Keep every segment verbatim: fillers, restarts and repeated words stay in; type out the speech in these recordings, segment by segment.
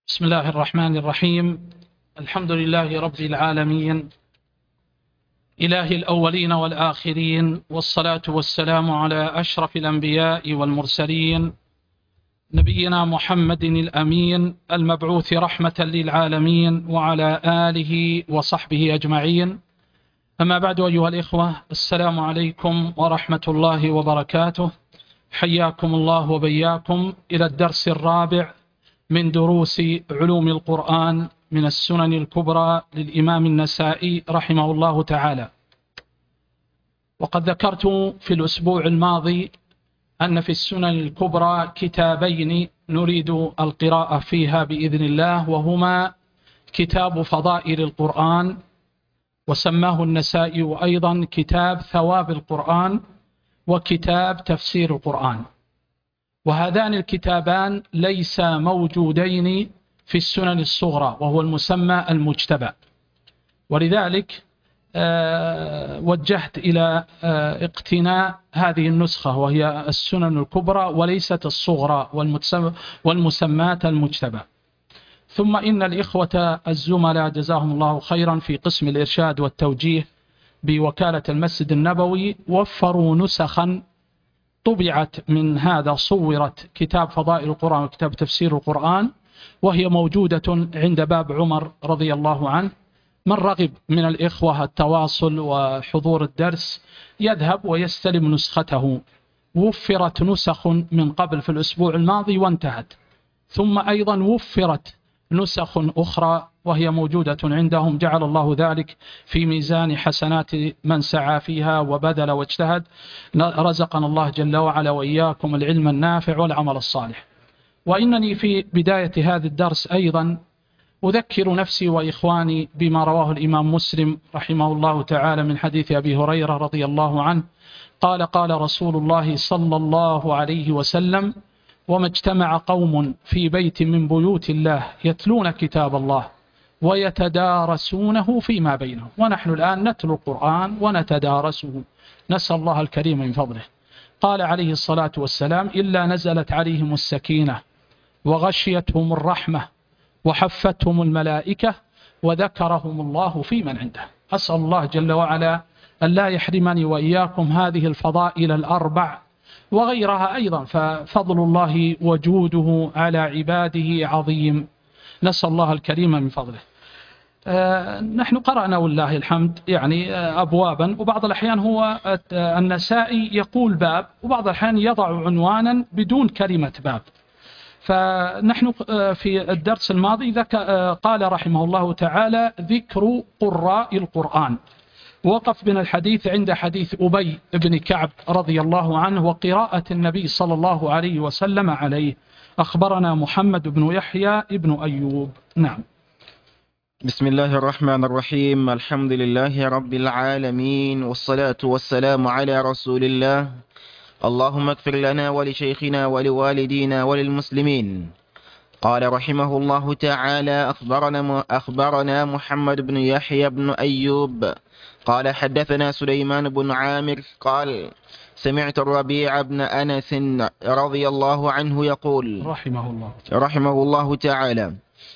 بسم الله الرحمن الرحيم. الحمد لله رب العالمين، إله الأولين والآخرين، والصلاة والسلام على أشرف الأنبياء والمرسلين، نبينا محمد الأمين المبعوث رحمة للعالمين، وعلى آله وصحبه أجمعين. أما بعد، أيها الإخوة، السلام عليكم ورحمة الله وبركاته. حياكم الله وبياكم إلى الدرس الرابع من دروس علوم القرآن من السنن الكبرى للإمام النسائي رحمه الله تعالى. وقد ذكرت في الأسبوع الماضي أن في السنن الكبرى كتابين نريد القراءة فيها بإذن الله، وهما كتاب فضائل القرآن، وسماه النسائي أيضا كتاب ثواب القرآن، وكتاب تفسير القرآن. وهذان الكتابان ليسا موجودين في السنن الصغرى، وهو المسمى المجتبى، ولذلك آه وجهت إلى آه اقتناء هذه النسخة، وهي السنن الكبرى وليست الصغرى والمسمات المجتبى. ثم إن الإخوة الزملاء جزاهم الله خيرا في قسم الإرشاد والتوجيه بوكالة المسجد النبوي وفروا نسخا طبعت من هذا، صورت كتاب فضائل القرآن وكتاب تفسير القرآن، وهي موجودة عند باب عمر رضي الله عنه. من رغب من الإخوة التواصل وحضور الدرس يذهب ويستلم نسخته. وفرت نسخ من قبل في الأسبوع الماضي وانتهت، ثم أيضا وفرت نسخ أخرى وهي موجودة عندهم، جعل الله ذلك في ميزان حسنات من سعى فيها وبذل واجتهد. رزقنا الله جل وعلا وإياكم العلم النافع والعمل الصالح. وإنني في بداية هذا الدرس أيضا أذكر نفسي وإخواني بما رواه الإمام مسلم رحمه الله تعالى من حديث أبي هريرة رضي الله عنه قال: قال رسول الله صلى الله عليه وسلم: وما اجتمع قوم في بيت من بيوت الله يتلون كتاب الله ويتدارسونه فيما بينهم. ونحن الآن نتلو القرآن ونتدارسه، نسأل الله الكريم من فضله. قال عليه الصلاة والسلام: إلا نزلت عليهم السكينة وغشيتهم الرحمة وحفتهم الملائكة وذكرهم الله في من عنده. أسأل الله جل وعلا أن لا يحرمني وإياكم هذه الفضائل الأربع وغيرها أيضا، ففضل الله وجوده على عباده عظيم. نسأل الله الكريم من فضله. آه نحن قرأنا والله الحمد يعني آه أبوابا، وبعض الأحيان هو آه النسائي يقول باب، وبعض الأحيان يضع عنوانا بدون كلمة باب. فنحن آه في الدرس الماضي ذك آه قال رحمه الله تعالى: ذكر قراء القرآن. وقف بنا الحديث عند حديث أبي بن كعب رضي الله عنه وقراءة النبي صلى الله عليه وسلم عليه. أخبرنا محمد بن يحيى بن أيوب. نعم. بسم الله الرحمن الرحيم. الحمد لله رب العالمين، والصلاة والسلام على رسول الله. اللهم اغفر لنا ولشيخنا ولوالدينا وللمسلمين. قال رحمه الله تعالى: أخبرنا, أخبرنا محمد بن يحيى بن أيوب قال حدثنا سليمان بن عامر قال: سمعت الربيع بن أنس رضي الله عنه يقول رحمه الله رحمه الله تعالى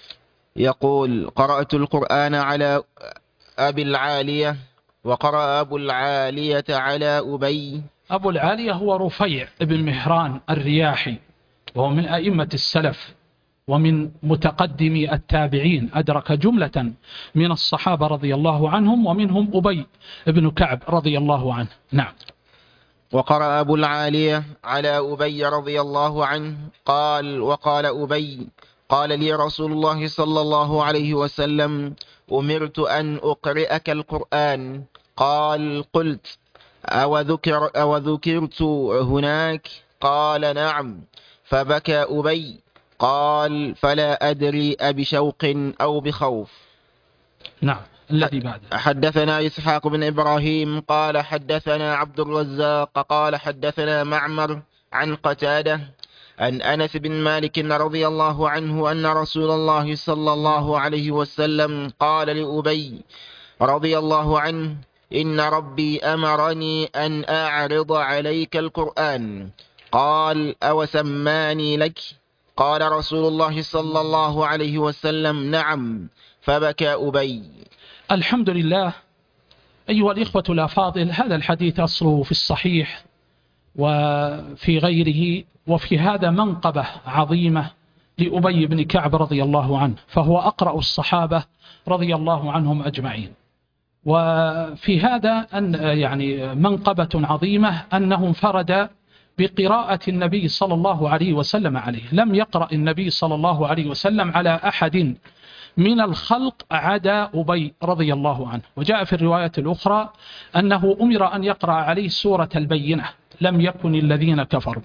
يقول: قرأت القرآن على أبي العالية، وقرأ أبو العالية على أبي. أبو العالية هو رفيع بن مهران الرياحي، وهو من أئمة السلف ومن متقدمي التابعين، أدرك جملة من الصحابة رضي الله عنهم، ومنهم أبي بن كعب رضي الله عنه. نعم. وقرأ أبو العالية على أبي رضي الله عنه قال: وقال أبي: قال لي رسول الله صلى الله عليه وسلم: أمرت أن أقرئك القرآن. قال: قلت: أو, ذكر أو ذكرت هناك؟ قال: نعم. فبكى أبي. قال: فلا أدري أبشوق أو بخوف. نعم. الذي بعد: حدثنا إسحاق بن إبراهيم قال حدثنا عبد الرزاق قال حدثنا معمر عن قتادة عن أنس بن مالك رضي الله عنه أن رسول الله صلى الله عليه وسلم قال لأبي رضي الله عنه: إن ربي أمرني أن أعرض عليك القرآن. قال: أو سماني لك؟ قال رسول الله صلى الله عليه وسلم: نعم، فبكى أبي. الحمد لله. أيها الإخوة الأفاضل، هذا الحديث أصله في الصحيح وفي غيره، وفي هذا منقبة عظيمة لأبي بن كعب رضي الله عنه، فهو أقرأ الصحابة رضي الله عنهم أجمعين. وفي هذا أن يعني منقبة عظيمة أنه انفرد بقراءة النبي صلى الله عليه وسلم عليه. لم يقرأ النبي صلى الله عليه وسلم على أحد من الخلق عدا أبي رضي الله عنه. وجاء في الرواية الأخرى أنه أمر أن يقرأ عليه سورة البينة: لم يكن الذين كفروا.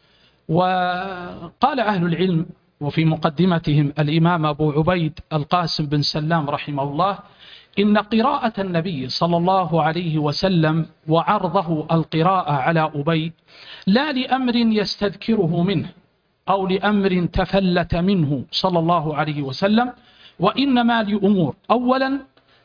وقال أهل العلم وفي مقدمتهم الإمام أبو عبيد القاسم بن سلام رحمه الله: إن قراءة النبي صلى الله عليه وسلم وعرضه القراءة على أبي لا لأمر يستذكره منه أو لأمر تفلت منه صلى الله عليه وسلم، وإنما لأمور: أولا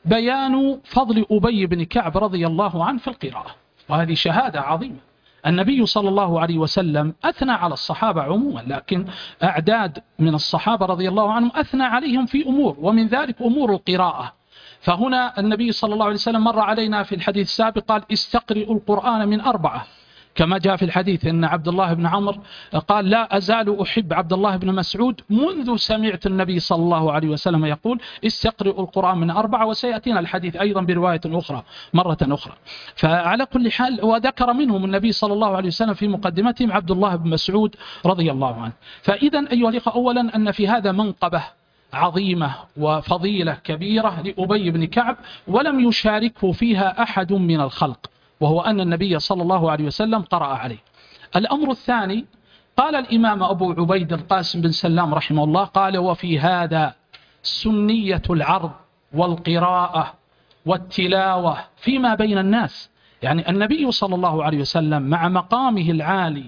بيان فضل أبي بن كعب رضي الله عنه في القراءة، وهذه شهادة عظيمة. النبي صلى الله عليه وسلم أثنى على الصحابة عموما، لكن أعداد من الصحابة رضي الله عنهم أثنى عليهم في أمور، ومن ذلك أمور القراءة. فهنا النبي صلى الله عليه وسلم مر علينا في الحديث السابق قال: استقرئوا القرآن من أربعة، كما جاء في الحديث أن عبد الله بن عمرو قال: لا أزال أحب عبد الله بن مسعود منذ سمعت النبي صلى الله عليه وسلم يقول استقرئوا القرآن من أربعة. وسيأتينا الحديث أيضا برواية أخرى مرة أخرى. فعلى كل حال، وذكر منهم النبي صلى الله عليه وسلم في مقدمتهم عبد الله بن مسعود رضي الله عنه. فإذا أيها الأخوة، أولا أن في هذا منقبة عظيمة وفضيلة كبيرة لأبي بن كعب، ولم يشاركه فيها أحد من الخلق، وهو أن النبي صلى الله عليه وسلم قرأ عليه. الأمر الثاني، قال الإمام أبو عبيد القاسم بن سلام رحمه الله: قال: وفي هذا سنية العرض والقراءة والتلاوة فيما بين الناس. يعني النبي صلى الله عليه وسلم مع مقامه العالي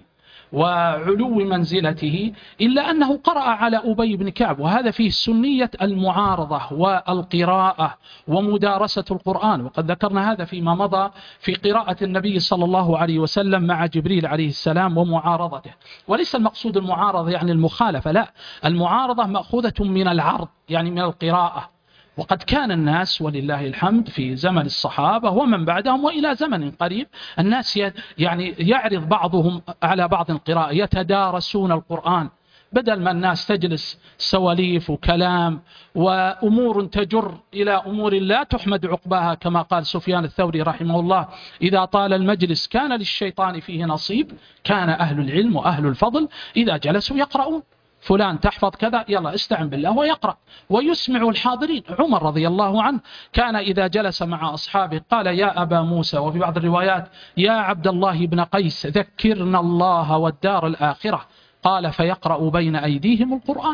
وعلو منزلته، إلا أنه قرأ على أبي بن كعب، وهذا فيه سنية المعارضة والقراءة ومدارسة القرآن. وقد ذكرنا هذا فيما مضى في قراءة النبي صلى الله عليه وسلم مع جبريل عليه السلام ومعارضته. وليس المقصود المعارضة يعني المخالفة، لا، المعارضة مأخوذة من العرض، يعني من القراءة. وقد كان الناس ولله الحمد في زمن الصحابة ومن بعدهم وإلى زمن قريب الناس يعني يعرض بعضهم على بعض القراءة، يتدارسون القرآن، بدل ما الناس تجلس سواليف وكلام وأمور تجر إلى أمور لا تحمد عقباها، كما قال سفيان الثوري رحمه الله: إذا طال المجلس كان للشيطان فيه نصيب. كان أهل العلم وأهل الفضل إذا جلسوا يقرؤون: فلان تحفظ كذا، يلا استعن بالله ويقرأ ويسمع الحاضرين. عمر رضي الله عنه كان إذا جلس مع أصحابه قال: يا أبا موسى، وفي بعض الروايات: يا عبد الله بن قيس، ذكرنا الله والدار الآخرة. قال: فيقرأ بين أيديهم القرآن.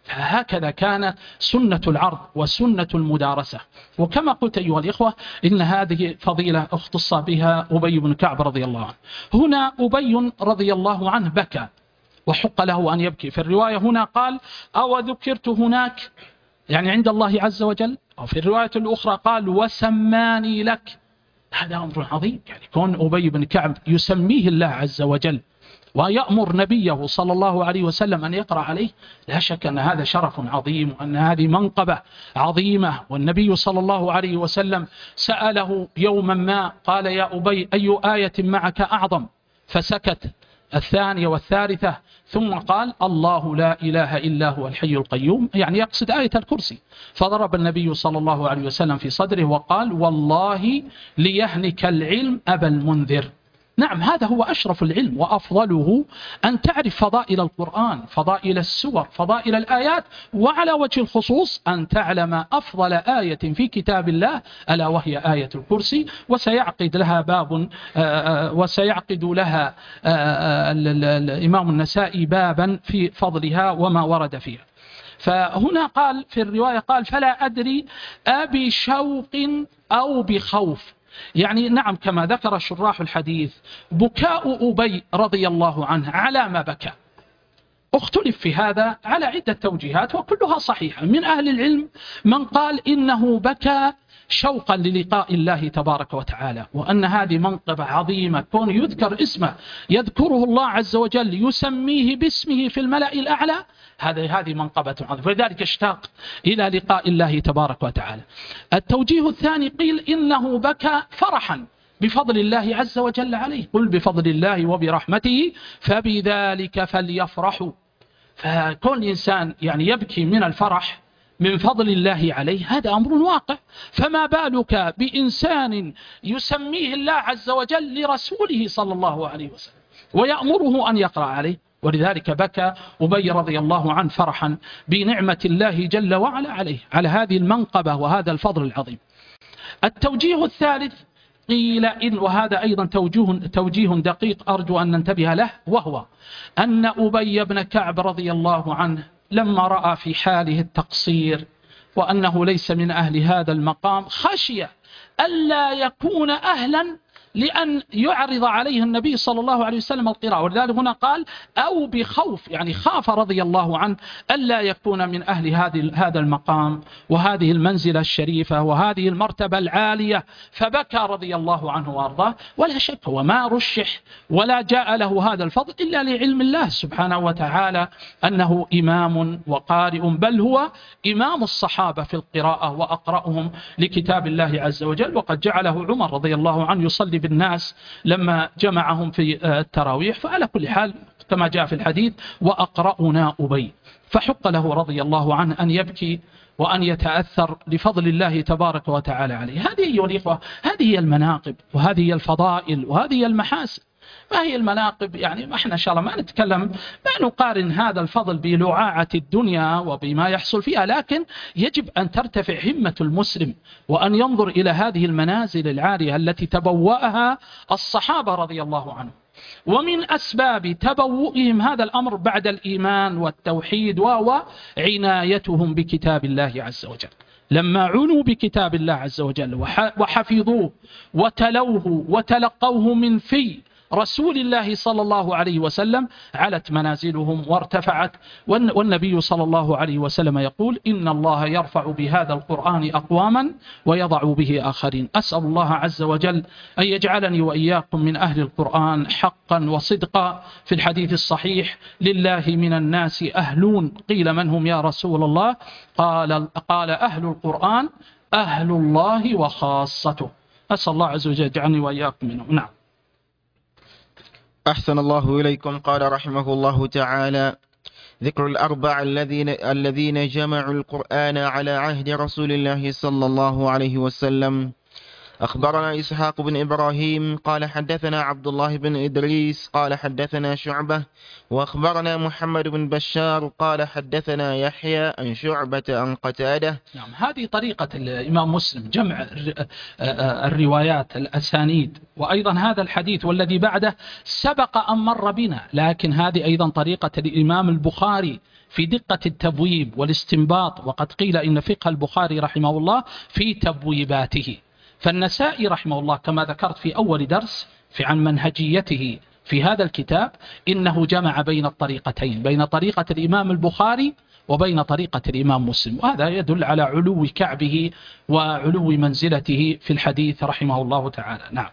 فهكذا كانت سنة العرض وسنة المدارسة. وكما قلت أيها الإخوة، إن هذه فضيلة اختص بها أبي بن كعب رضي الله عنه. هنا أبي رضي الله عنه بكى، وحق له أن يبكي. في الرواية هنا قال: أو ذكرت هناك، يعني عند الله عز وجل. وفي الرواية الأخرى قال: وسماني لك. هذا أمر عظيم، يعني كون أبي بن كعب يسميه الله عز وجل ويأمر نبيه صلى الله عليه وسلم أن يقرأ عليه، لا شك أن هذا شرف عظيم، وأن هذه منقبة عظيمة. والنبي صلى الله عليه وسلم سأله يوما ما قال: يا أبي، أي آية معك أعظم؟ فسكت الثانية والثالثة، ثم قال: الله لا إله إلا هو الحي القيوم، يعني يقصد آية الكرسي. فضرب النبي صلى الله عليه وسلم في صدره وقال: والله ليهنك العلم أبا المنذر. نعم، هذا هو أشرف العلم وأفضله، أن تعرف فضائل القرآن، فضائل السور، فضائل الآيات، وعلى وجه الخصوص أن تعلم أفضل آية في كتاب الله ألا وهي آية الكرسي. وسيعقد لها باب، وسيعقد لها الإمام النسائي بابا في فضلها وما ورد فيها. فهنا قال في الرواية قال: فلا أدري أبي شوق أو بخوف. يعني نعم، كما ذكر شراح الحديث، بكاء أبي رضي الله عنه على ما بكى اختلف في هذا على عدة توجيهات وكلها صحيحة. من أهل العلم من قال إنه بكى شوقا للقاء الله تبارك وتعالى، وأن هذه منقبة عظيمة، كون يذكر اسمه يذكره الله عز وجل يسميه باسمه في الملأ الأعلى، هذه هذه منقبة عظيمة، فلذلك اشتاق إلى لقاء الله تبارك وتعالى. التوجيه الثاني قيل إنه بكى فرحا بفضل الله عز وجل عليه، قل بفضل الله وبرحمته فبذلك فليفرحوا. فكون الإنسان يعني يبكي من الفرح من فضل الله عليه هذا أمر واقع، فما بالك بإنسان يسميه الله عز وجل لرسوله صلى الله عليه وسلم ويأمره أن يقرأ عليه. ولذلك بكى أبي رضي الله عنه فرحا بنعمة الله جل وعلا عليه على هذه المنقبة وهذا الفضل العظيم. التوجيه الثالث قيل إن، وهذا أيضا توجيه, توجيه دقيق أرجو أن ننتبه له، وهو أن أبي بن كعب رضي الله عنه لما رأى في حاله التقصير وأنه ليس من أهل هذا المقام خشي ألا يكون أهلا لأن يعرض عليه النبي صلى الله عليه وسلم القراءة، ولذلك هنا قال أو بخوف، يعني خاف رضي الله عنه ألا يكون من أهل هذا المقام وهذه المنزلة الشريفة وهذه المرتبة العالية، فبكى رضي الله عنه وأرضاه. ولا شك وما رشح ولا جاء له هذا الفضل إلا لعلم الله سبحانه وتعالى أنه إمام وقارئ، بل هو إمام الصحابة في القراءة وأقرأهم لكتاب الله عز وجل، وقد جعله عمر رضي الله عنه يصلي بالناس لما جمعهم في التراويح. فعلى كل حال كما جاء في الحديث وأقرأنا أبي، فحق له رضي الله عنه أن يبكي وأن يتأثر لفضل الله تبارك وتعالى عليه. هذه أيها الإخوة هذه هي المناقب وهذه هي الفضائل وهذه هي المحاسن. ما هي المناقب؟ يعني ما احنا إن شاء الله ما نتكلم ما نقارن هذا الفضل بلعاعة الدنيا وبما يحصل فيها، لكن يجب أن ترتفع همة المسلم وأن ينظر إلى هذه المنازل العالية التي تبوأها الصحابة رضي الله عنهم. ومن أسباب تبوئهم هذا الأمر بعد الإيمان والتوحيد وهو عنايتهم بكتاب الله عز وجل، لما عنوا بكتاب الله عز وجل وحفظوه وتلوه وتلقوه من في رسول الله صلى الله عليه وسلم علت منازلهم وارتفعت. والنبي صلى الله عليه وسلم يقول إن الله يرفع بهذا القرآن أقواما ويضع به آخرين. أسأل الله عز وجل أن يجعلني وإياكم من أهل القرآن حقا وصدقا. في الحديث الصحيح لله من الناس أهلون، قيل من هم يا رسول الله؟ قال, قال أهل القرآن أهل الله وخاصته. أسأل الله عز وجل يجعلني وإياكم منهم. نعم. أحسن الله إليكم. قال رحمه الله تعالى: ذكر الأربع الذين الذين جمعوا القرآن على عهد رسول الله صلى الله عليه وسلم. أخبرنا إسحاق بن إبراهيم قال حدثنا عبد الله بن إدريس قال حدثنا شعبة، وأخبرنا محمد بن بشار قال حدثنا يحيى عن شعبة عن قتادة. نعم، هذه طريقة الإمام مسلم، جمع الروايات الأسانيد. وأيضا هذا الحديث والذي بعده سبق أن مر بنا، لكن هذه أيضا طريقة الإمام البخاري في دقة التبويب والاستنباط. وقد قيل إن فقه البخاري رحمه الله في تبويباته. فالنسائي رحمه الله كما ذكرت في أول درس في عن منهجيته في هذا الكتاب إنه جمع بين الطريقتين، بين طريقة الإمام البخاري وبين طريقة الإمام مسلم، وهذا يدل على علو كعبه وعلو منزلته في الحديث رحمه الله تعالى. نعم.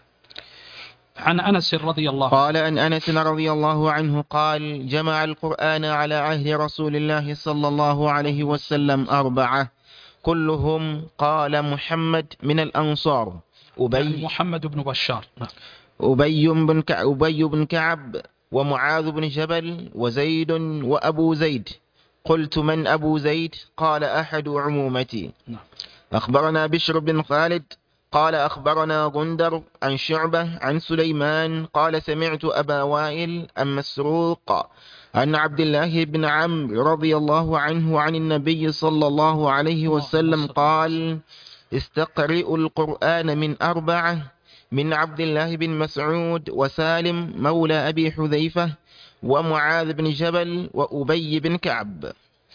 عن أنس رضي الله عنه قال أن أنس رضي الله عنه قال: جمع القرآن على عهد رسول الله صلى الله عليه وسلم أربعة كلهم قال محمد من الأنصار. أبي يعني محمد بن بشار. أبي بن كعب, أبي بن كعب ومعاذ بن جبل وزيد وأبو زيد. قلت من أبو زيد؟ قال أحد عمومتي. أخبرنا بشر بن خالد قال أخبرنا غندر عن شعبة عن سليمان قال سمعت أبا وائل عن مسروق عن عبد الله بن عمرو رضي الله عنه عن النبي صلى الله عليه وسلم قال: استقرئوا القرآن من أربعة: من عبد الله بن مسعود وسالم مولى أبي حذيفة ومعاذ بن جبل وأبي بن كعب.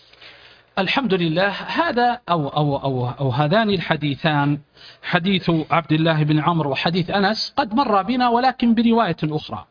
الحمد لله. هذا أو, أو, أو, أو هذان الحديثان، حديث عبد الله بن عمرو وحديث أنس، قد مر بنا ولكن برواية أخرى.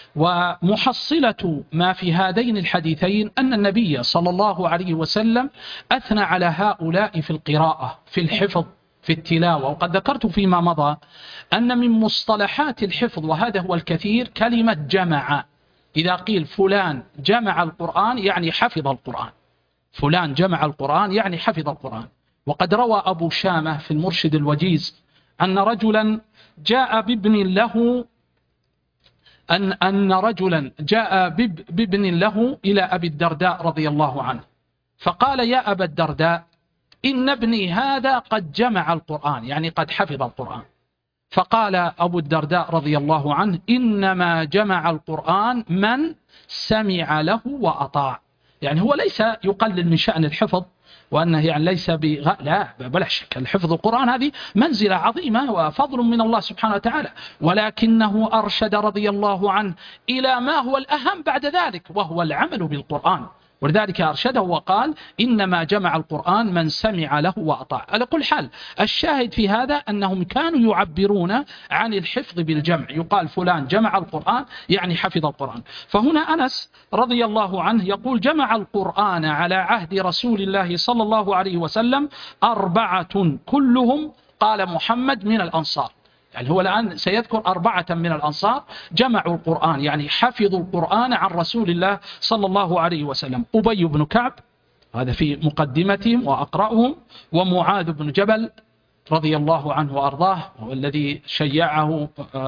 ومحصلة ما في هذين الحديثين أن النبي صلى الله عليه وسلم أثنى على هؤلاء في القراءة، في الحفظ، في التلاوة. وقد ذكرت فيما مضى أن من مصطلحات الحفظ، وهذا هو الكثير، كلمة جمع. إذا قيل فلان جمع القرآن يعني حفظ القرآن، فلان جمع القرآن يعني حفظ القرآن. وقد روى أبو شامة في المرشد الوجيز أن رجلا جاء بابن له أن أن رجلا جاء بابن له إلى أبي الدرداء رضي الله عنه، فقال: يا أبا الدرداء، إن ابني هذا قد جمع القرآن، يعني قد حفظ القرآن. فقال أبو الدرداء رضي الله عنه: إنما جمع القرآن من سمع له وأطاع. يعني هو ليس يقلل من شأن الحفظ، وأنه يعني ليس بغ... لا بلا شك، الحفظ القرآن هذه منزلة عظيمة وفضل من الله سبحانه وتعالى، ولكنه أرشد رضي الله عنه إلى ما هو الأهم بعد ذلك، وهو العمل بالقرآن. ولذلك أرشده وقال: إنما جمع القرآن من سمع له وأطاع. على كل حال، الشاهد في هذا أنهم كانوا يعبرون عن الحفظ بالجمع، يقال فلان جمع القرآن يعني حفظ القرآن. فهنا أنس رضي الله عنه يقول: جمع القرآن على عهد رسول الله صلى الله عليه وسلم أربعة كلهم، قال محمد، من الأنصار. يعني هو الآن سيذكر أربعة من الأنصار جمعوا القرآن، يعني حفظوا القرآن عن رسول الله صلى الله عليه وسلم: أبي بن كعب، هذا في مقدمتهم وأقرأهم، ومعاذ بن جبل رضي الله عنه وأرضاه، والذي شيعه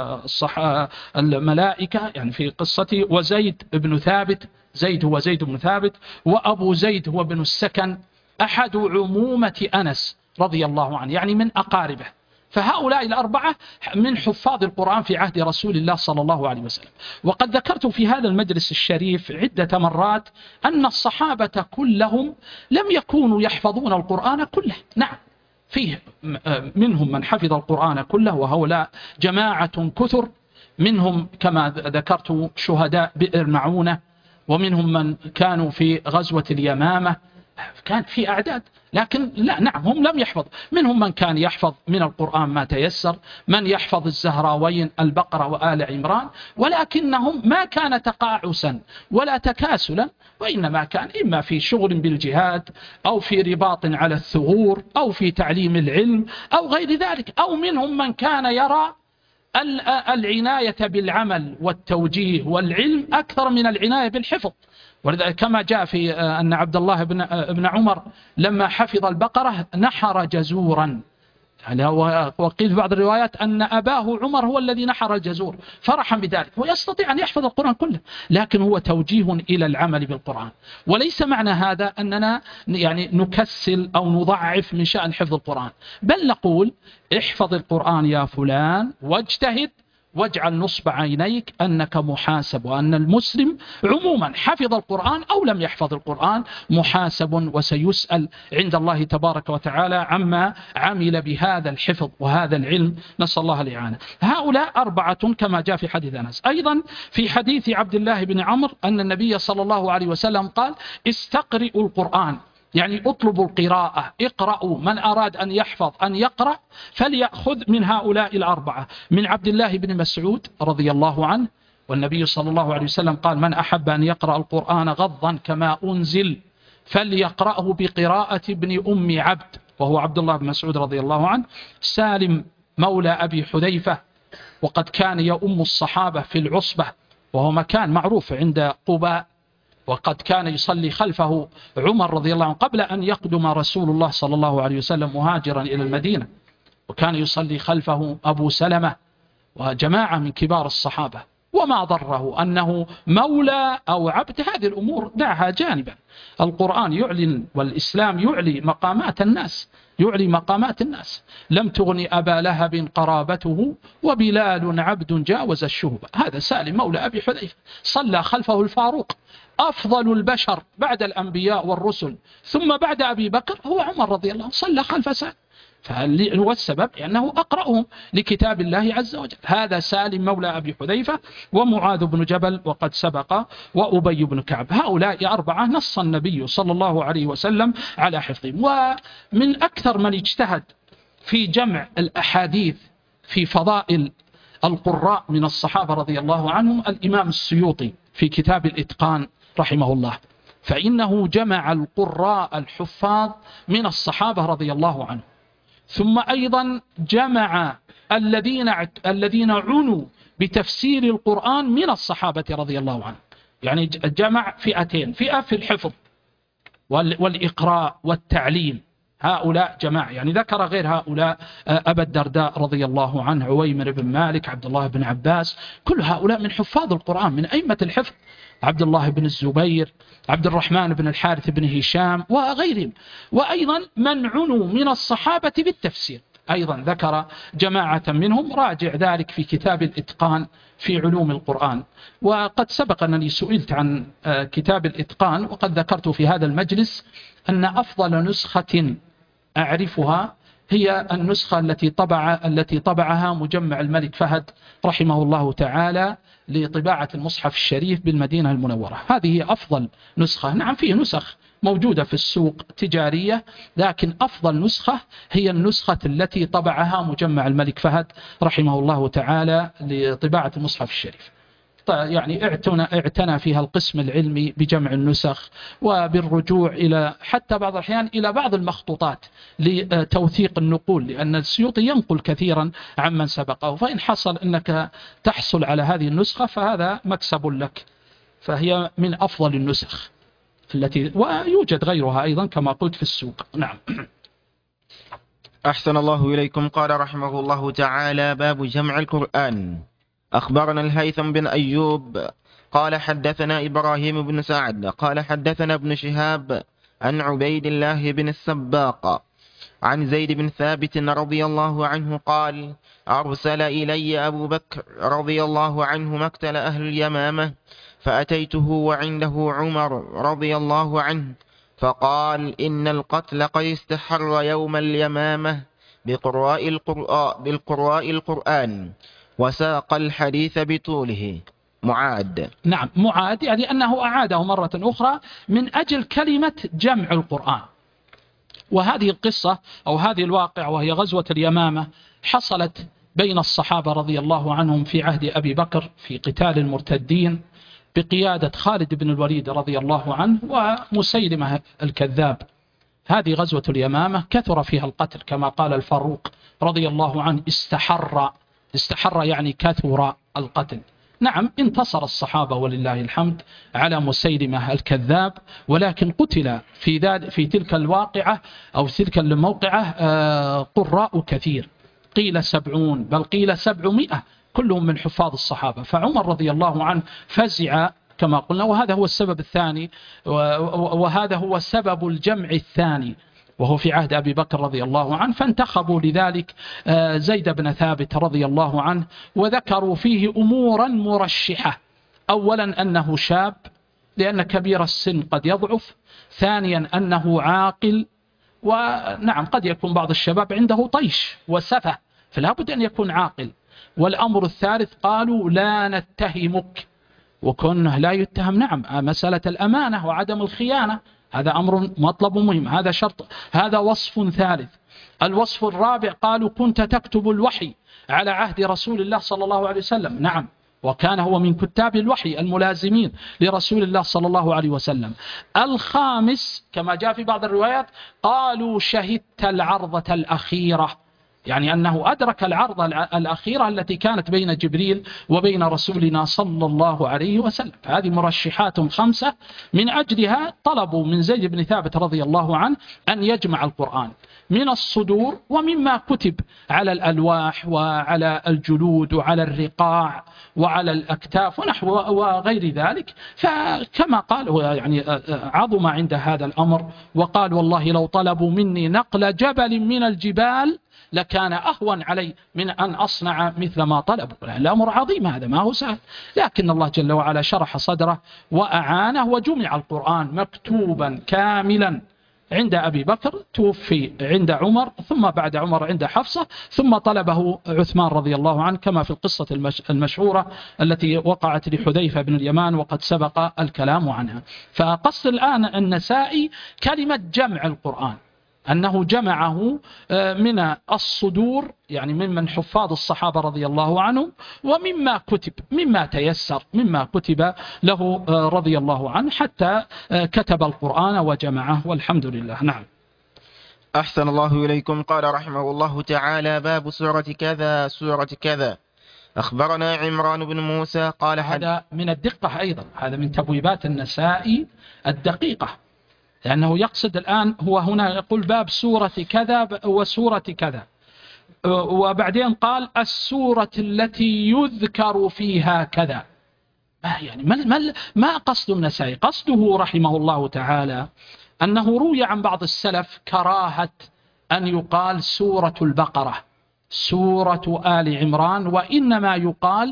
الملائكة يعني في قصته، وزيد بن ثابت، زيد هو زيد بن ثابت، وأبو زيد هو بن السكن، أحد عمومة أنس رضي الله عنه، يعني من أقاربه. فهؤلاء الأربعة من حفاظ القرآن في عهد رسول الله صلى الله عليه وسلم. وقد ذكرت في هذا المجلس الشريف عدة مرات أن الصحابة كلهم لم يكونوا يحفظون القرآن كله. نعم، فيه منهم من حفظ القرآن كله، وهؤلاء جماعة كثر، منهم كما ذكرت شهداء بئر معونة، ومنهم من كانوا في غزوة اليمامة، كان في أعداد. لكن لا، نعم، هم لم يحفظ. منهم من كان يحفظ من القرآن ما تيسر، من يحفظ الزهراوين البقرة وآل عمران، ولكنهم ما كان تقاعسا ولا تكاسلا، وإنما كان إما في شغل بالجهاد، أو في رباط على الثغور، أو في تعليم العلم، أو غير ذلك. أو منهم من كان يرى العناية بالعمل والتوجيه والعلم أكثر من العناية بالحفظ. ولذلك كما جاء في أن عبد الله بن ابن عمر لما حفظ البقرة نحر جزورا، يعني وقيل في بعض الروايات أن أباه عمر هو الذي نحر الجزور فرحا بذلك. هو يستطيع أن يحفظ القرآن كله، لكن هو توجيه إلى العمل بالقرآن. وليس معنى هذا أننا يعني نكسل أو نضعف من شأن حفظ القرآن، بل نقول: احفظ القرآن يا فلان واجتهد، واجعل نصب عينيك أنك محاسب، وأن المسلم عموما حفظ القرآن أو لم يحفظ القرآن محاسب، وسيسأل عند الله تبارك وتعالى عما عمل بهذا الحفظ وهذا العلم، نسأل الله الإعانة. هؤلاء أربعة كما جاء في حديث أنس. أيضا في حديث عبد الله بن عمرو أن النبي صلى الله عليه وسلم قال: استقرئوا القرآن، يعني اطلبوا القراءة، اقرأوا. من أراد أن يحفظ أن يقرأ فليأخذ من هؤلاء الأربعة. من عبد الله بن مسعود رضي الله عنه، والنبي صلى الله عليه وسلم قال: من أحب أن يقرأ القرآن غضا كما أنزل فليقرأه بقراءة ابن أم عبد، وهو عبد الله بن مسعود رضي الله عنه. سالم مولى أبي حذيفة، وقد كان يؤم الصحابة في العصبة، وهو مكان معروف عند قباء، وقد كان يصلي خلفه عمر رضي الله عنه قبل أن يقدم رسول الله صلى الله عليه وسلم مهاجرا إلى المدينة، وكان يصلي خلفه أبو سلمة وجماعة من كبار الصحابة. وما ضره أنه مولى أو عبد، هذه الأمور دعها جانبا. القرآن يعلن والإسلام يعلي مقامات الناس، يعلي مقامات الناس. لم تغني أبا لهب قرابته وبلال عبد جاوز الشهب. هذا سالم مولى أبي حذيفة صلى خلفه الفاروق، أفضل البشر بعد الأنبياء والرسل، ثم بعد أبي بكر هو عمر رضي الله عنه، صلى خلف سالم. والسبب أنه أقرأهم لكتاب الله عز وجل. هذا سالم مولى أبي حذيفة، ومعاذ بن جبل وقد سبق، وأبي بن كعب. هؤلاء أربعة نص النبي صلى الله عليه وسلم على حفظهم. ومن أكثر من اجتهد في جمع الأحاديث في فضائل القراء من الصحابة رضي الله عنهم الإمام السيوطي في كتاب الإتقان رحمه الله، فإنه جمع القراء الحفاظ من الصحابة رضي الله عنهم. ثم أيضا جمع الذين الذين عنوا بتفسير القرآن من الصحابة رضي الله عنهم، يعني جمع فئتين، فئة في الحفظ والإقراء والتعليم، هؤلاء جماعة، يعني ذكر غير هؤلاء أبا الدرداء رضي الله عنه، عويمر بن مالك، عبد الله بن عباس، كل هؤلاء من حفاظ القرآن من أئمة الحفظ، عبد الله بن الزبير، عبد الرحمن بن الحارث بن هشام وغيرهم. وأيضا من عنوا من الصحابة بالتفسير أيضا ذكر جماعة منهم، راجع ذلك في كتاب الإتقان في علوم القرآن. وقد سبق أنني سئلت عن كتاب الإتقان، وقد ذكرت في هذا المجلس أن أفضل نسخة أعرفها هي النسخة التي طبع التي طبعها مجمع الملك فهد رحمه الله تعالى لطباعة المصحف الشريف بالمدينة المنورة. هذه أفضل نسخة. نعم فيه نسخ موجودة في السوق تجارية، لكن أفضل نسخة هي النسخة التي طبعها مجمع الملك فهد رحمه الله تعالى لطباعة المصحف الشريف. يعني اعتنى, اعتنى فيها القسم العلمي بجمع النسخ وبالرجوع إلى حتى بعض الأحيان إلى بعض المخطوطات لتوثيق النقول، لأن السيوطي ينقل كثيرا عمن سبقه، فإن حصل أنك تحصل على هذه النسخة فهذا مكسب لك، فهي من أفضل النسخ التي ويوجد غيرها أيضا كما قلت في السوق. نعم. أحسن الله إليكم. قال رحمه الله تعالى: باب جمع القرآن. أخبرنا الهيثم بن أيوب قال حدثنا إبراهيم بن سعد قال حدثنا ابن شهاب عن عبيد الله بن السباق عن زيد بن ثابت رضي الله عنه قال: أرسل إلي أبو بكر رضي الله عنه مقتل أهل اليمامة، فأتيته وعنده عمر رضي الله عنه، فقال: إن القتل قد استحر يوم اليمامة بقراء القرآن, بالقراء القرآن، وساق الحديث بطوله. معاد. نعم معاد، يعني أنه أعاده مرة أخرى من أجل كلمة جمع القرآن. وهذه القصة أو هذه الواقع وهي غزوة اليمامة حصلت بين الصحابة رضي الله عنهم في عهد أبي بكر في قتال المرتدين بقيادة خالد بن الوليد رضي الله عنه ومسيلمة الكذاب. هذه غزوة اليمامة كثر فيها القتل كما قال الفاروق رضي الله عنه: استحر استحر يعني كثر القتل. نعم انتصر الصحابة ولله الحمد على مسيلمة الكذاب، ولكن قتل في ذلك في تلك الواقعة أو تلك الموقعة قراء كثير، قيل سبعون بل قيل سبعمائة، كلهم من حفاظ الصحابة. فعمر رضي الله عنه فزع كما قلنا، وهذا هو السبب الثاني، وهذا هو سبب الجمع الثاني، وهو في عهد أبي بكر رضي الله عنه. فانتخبوا لذلك زيد بن ثابت رضي الله عنه، وذكروا فيه أمورا مرشحة: أولا أنه شاب لأن كبير السن قد يضعف، ثانيا أنه عاقل، ونعم قد يكون بعض الشباب عنده طيش وسفه فلا بد أن يكون عاقل. والأمر الثالث قالوا: لا نتهمك، وكونه لا يتهم نعم مسألة الأمانة وعدم الخيانة، هذا أمر مطلب مهم، هذا شرط، هذا وصف ثالث. الوصف الرابع قالوا: كنت تكتب الوحي على عهد رسول الله صلى الله عليه وسلم، نعم، وكان هو من كتاب الوحي الملازمين لرسول الله صلى الله عليه وسلم. الخامس كما جاء في بعض الروايات قالوا: شهدت العرضة الأخيرة، يعني أنه أدرك العرضة الأخيرة التي كانت بين جبريل وبين رسولنا صلى الله عليه وسلم. هذه مرشحات خمسة، من أجلها طلبوا من زيد بن ثابت رضي الله عنه أن يجمع القرآن من الصدور ومما كتب على الألواح وعلى الجلود وعلى الرقاع وعلى الأكتاف ونحو وغير ذلك. فكما قال هو يعني عظم عند هذا الأمر، وقال: والله لو طلبوا مني نقل جبل من الجبال لكان أهون علي من أن أصنع مثل ما طلبوا. الأمر عظيم، هذا ما هو سهل، لكن الله جل وعلا شرح صدره وأعانه، وجمع القرآن مكتوبا كاملا عند أبي بكر، توفي عند عمر، ثم بعد عمر عند حفصة، ثم طلبه عثمان رضي الله عنه كما في القصة المشهورة التي وقعت لحذيفة بن اليمان وقد سبق الكلام عنها. فقص الآن النسائي كلمة جمع القرآن، أنه جمعه من الصدور، يعني ممن حفاظ الصحابة رضي الله عنه، ومما كتب مما تيسر مما كتب له رضي الله عنه، حتى كتب القرآن وجمعه، والحمد لله. نعم. أحسن الله إليكم. قال رحمه الله تعالى: باب سورة كذا سورة كذا. أخبرنا عمران بن موسى قال هذا من الدقة أيضا، هذا من تبويبات النسائي الدقيقة، لأنه يقصد الآن هو هنا يقول باب سورة كذا وسورة كذا، وبعدين قال السورة التي يذكر فيها كذا. يعني ما ما ما قصد النسائي؟ قصده رحمه الله تعالى أنه روي عن بعض السلف كراهة أن يقال سورة البقرة، سورة آل عمران، وإنما يقال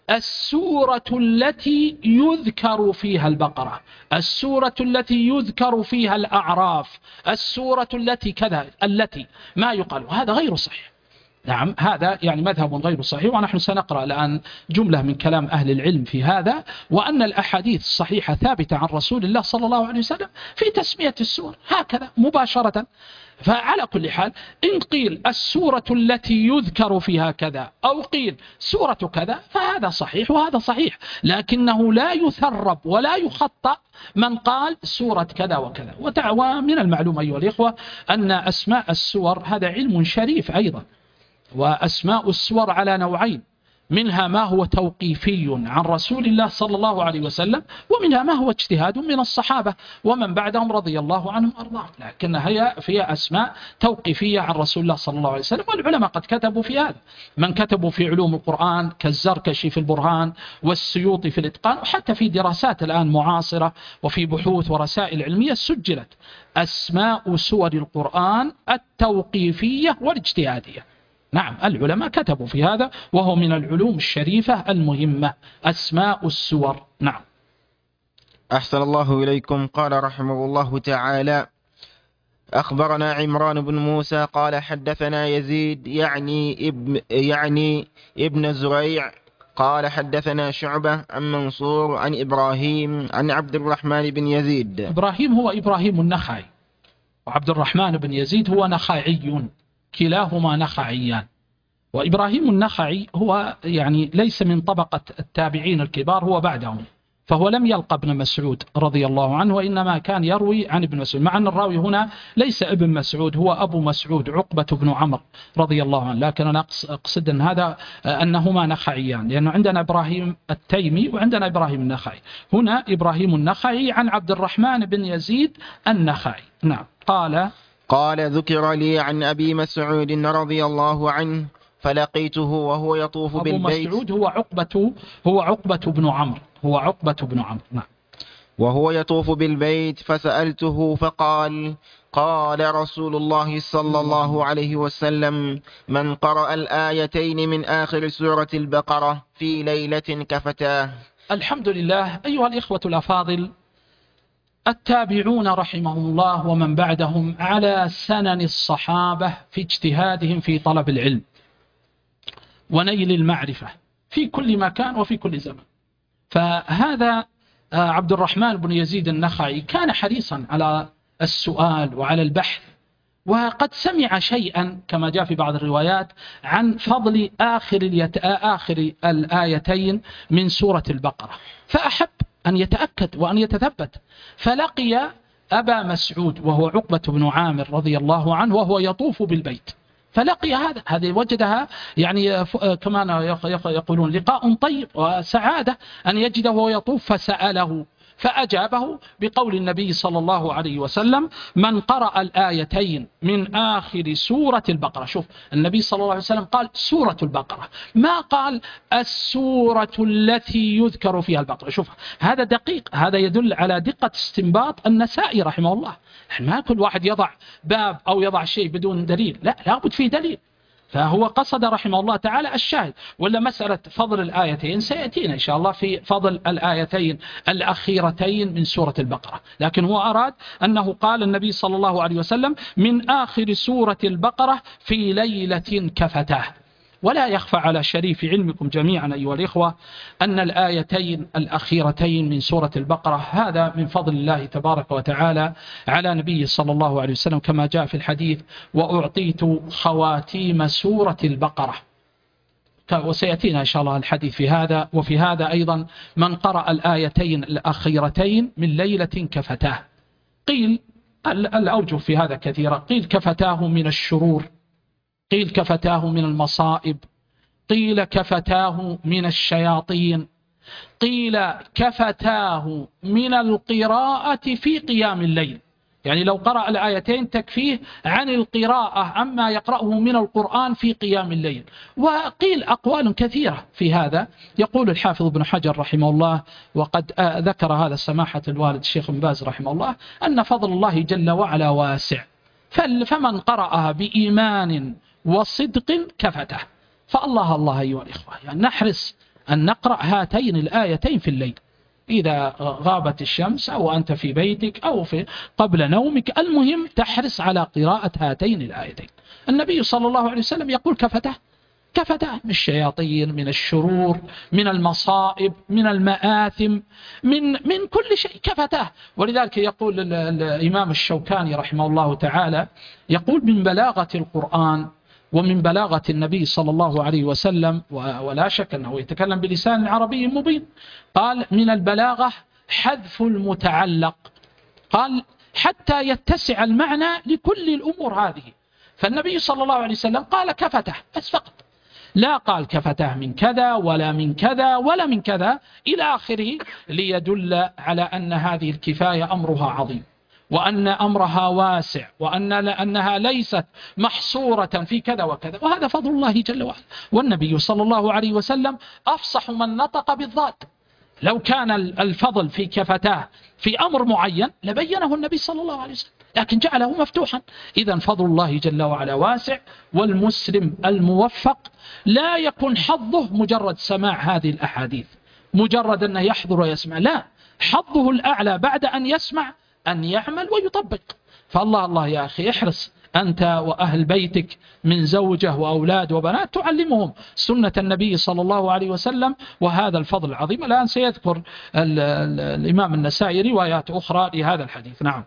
السورة التي يذكر فيها البقرة، السورة التي يذكر فيها الأعراف، السورة التي كذا، التي ما يقال، وهذا غير صحيح. نعم، هذا يعني مذهب غير صحيح، ونحن سنقرأ الآن جملة من كلام أهل العلم في هذا، وأن الأحاديث الصحيحة ثابتة عن رسول الله صلى الله عليه وسلم في تسمية السور هكذا مباشرة. فعلى كل حال إن قيل السورة التي يذكر فيها كذا أو قيل سورة كذا فهذا صحيح وهذا صحيح، لكنه لا يثرب ولا يخطأ من قال سورة كذا وكذا. ومن المعلوم أيها الإخوة أن أسماء السور هذا علم شريف أيضا، وأسماء السور على نوعين، منها ما هو توقيفي عن رسول الله صلى الله عليه وسلم، ومنها ما هو اجتهاد من الصحابة ومن بعدهم رضي الله عنهم وأرضاهم، لكن هي فيها أسماء توقيفية عن رسول الله صلى الله عليه وسلم، والعلماء قد كتبوا في هذا، من كتبوا في علوم القرآن كالزركشي في البرهان والسيوطي في الإتقان، وحتى في دراسات الآن معاصرة وفي بحوث ورسائل علمية سجلت أسماء سور القرآن التوقيفية والاجتهادية. نعم، العلماء كتبوا في هذا، وهو من العلوم الشريفة المهمة أسماء السور. نعم. أحسن الله إليكم. قال رحمه الله تعالى: أخبرنا عمران بن موسى قال حدثنا يزيد يعني ابن, يعني ابن زريع قال حدثنا شعبة عن منصور عن إبراهيم عن عبد الرحمن بن يزيد. إبراهيم هو إبراهيم النخعي، وعبد الرحمن بن يزيد هو نخعي، كلاهما نخعيان. وإبراهيم النخعي هو يعني ليس من طبقة التابعين الكبار، هو بعدهم، فهو لم يلقى ابن مسعود رضي الله عنه، وإنما كان يروي عن ابن مسعود، مع أن الراوي هنا ليس ابن مسعود، هو أبو مسعود عقبة بن عمرو رضي الله عنه، لكن أنا أقصد أن هذا أنهما نخعيان، لأنه عندنا إبراهيم التيمي وعندنا إبراهيم النخعي. هنا إبراهيم النخعي عن عبد الرحمن بن يزيد النخعي. نعم. قال قال ذكر لي عن أبي مسعود رضي الله عنه فلقيته وهو يطوف أبو بالبيت. مسعود هو عقبة هو عقبة بن عمرو هو عقبة بن عمرو. نعم. وهو يطوف بالبيت فسألته فقال: قال رسول الله صلى الله عليه وسلم: من قرأ الآيتين من آخر سورة البقرة في ليلة كفتاه. الحمد لله. أيها الإخوة الأفاضل، التابعون رحمهم الله ومن بعدهم على سنن الصحابة في اجتهادهم في طلب العلم ونيل المعرفة في كل مكان وفي كل زمن. فهذا عبد الرحمن بن يزيد النخعي كان حريصا على السؤال وعلى البحث، وقد سمع شيئا كما جاء في بعض الروايات عن فضل آخر, آخر الآيتين من سورة البقرة، فأحب أن يتأكد وأن يتثبت، فلقي أبا مسعود وهو عقبة بن عامر رضي الله عنه وهو يطوف بالبيت، فلقي هذا هذه وجدها يعني كما يقولون لقاء طيب وسعادة أن يجده وهو يطوف، فسأله فأجابه بقول النبي صلى الله عليه وسلم: من قرأ الآيتين من آخر سورة البقرة. شوف، النبي صلى الله عليه وسلم قال سورة البقرة، ما قال السورة التي يذكر فيها البقرة. شوف، هذا دقيق، هذا يدل على دقة استنباط النسائي رحمه الله. ما كل واحد يضع باب أو يضع شيء بدون دليل، لا، لابد فيه دليل. فهو قصد رحمه الله تعالى الشاهد، ولا مسألة فضل الآيتين سيأتينا إن شاء الله في فضل الآيتين الأخيرتين من سورة البقرة، لكن هو أراد أنه قال النبي صلى الله عليه وسلم من آخر سورة البقرة في ليلة كفتاه. ولا يخفى على شريف علمكم جميعا أيها الإخوة أن الآيتين الأخيرتين من سورة البقرة هذا من فضل الله تبارك وتعالى على نبي صلى الله عليه وسلم، كما جاء في الحديث: وأعطيت خواتيم سورة البقرة. وسيأتينا إن شاء الله الحديث في هذا. وفي هذا أيضا من قرأ الآيتين الأخيرتين من ليلة كفتاه. قيل الأوجه في هذا كثيرة. قيل كفتاه من الشرور، قيل كفتاه من المصائب، قيل كفتاه من الشياطين، قيل كفتاه من القراءة في قيام الليل، يعني لو قرأ الآيتين تكفيه عن القراءة عما يقرأه من القرآن في قيام الليل. وقيل أقوال كثيرة في هذا. يقول الحافظ ابن حجر رحمه الله، وقد ذكر هذا سماحة الوالد الشيخ بن باز رحمه الله، أن فضل الله جل وعلا واسع، فمن قرأها بإيمان وصدق كفته. فالله الله أيها الإخوة، يعني نحرص أن نقرأ هاتين الآيتين في الليل إذا غابت الشمس أو أنت في بيتك أو في قبل نومك، المهم تحرص على قراءة هاتين الآيتين. النبي صلى الله عليه وسلم يقول كفته كفته من الشياطين، من الشرور، من المصائب، من المآثم، من من كل شيء كفته. ولذلك يقول الإمام الشوكاني رحمه الله تعالى، يقول من بلاغة القرآن ومن بلاغة النبي صلى الله عليه وسلم، ولا شك أنه يتكلم بلسان عربي مبين، قال من البلاغة حذف المتعلق، قال حتى يتسع المعنى لكل الأمور هذه. فالنبي صلى الله عليه وسلم قال كفته بس فقط، لا قال كفته من كذا ولا من كذا ولا من كذا إلى آخره، ليدل على أن هذه الكفاية أمرها عظيم، وأن أمرها واسع، وأن أنها ليست محصورة في كذا وكذا، وهذا فضل الله جل وعلا. والنبي صلى الله عليه وسلم أفصح من نطق بالضاد، لو كان الفضل في كفتاه في أمر معين لبينه النبي صلى الله عليه وسلم، لكن جعله مفتوحا. إذن فضل الله جل وعلا واسع، والمسلم الموفق لا يكون حظه مجرد سماع هذه الأحاديث، مجرد أنه يحضر ويسمع، لا، حظه الأعلى بعد أن يسمع أن يعمل ويطبق. فالله الله يا أخي، احرص أنت وأهل بيتك من زوجة وأولاد وبنات تعلمهم سنة النبي صلى الله عليه وسلم، وهذا الفضل العظيم. الآن سيذكر ال ال الإمام النسائي روايات أخرى لهذا الحديث. نعم.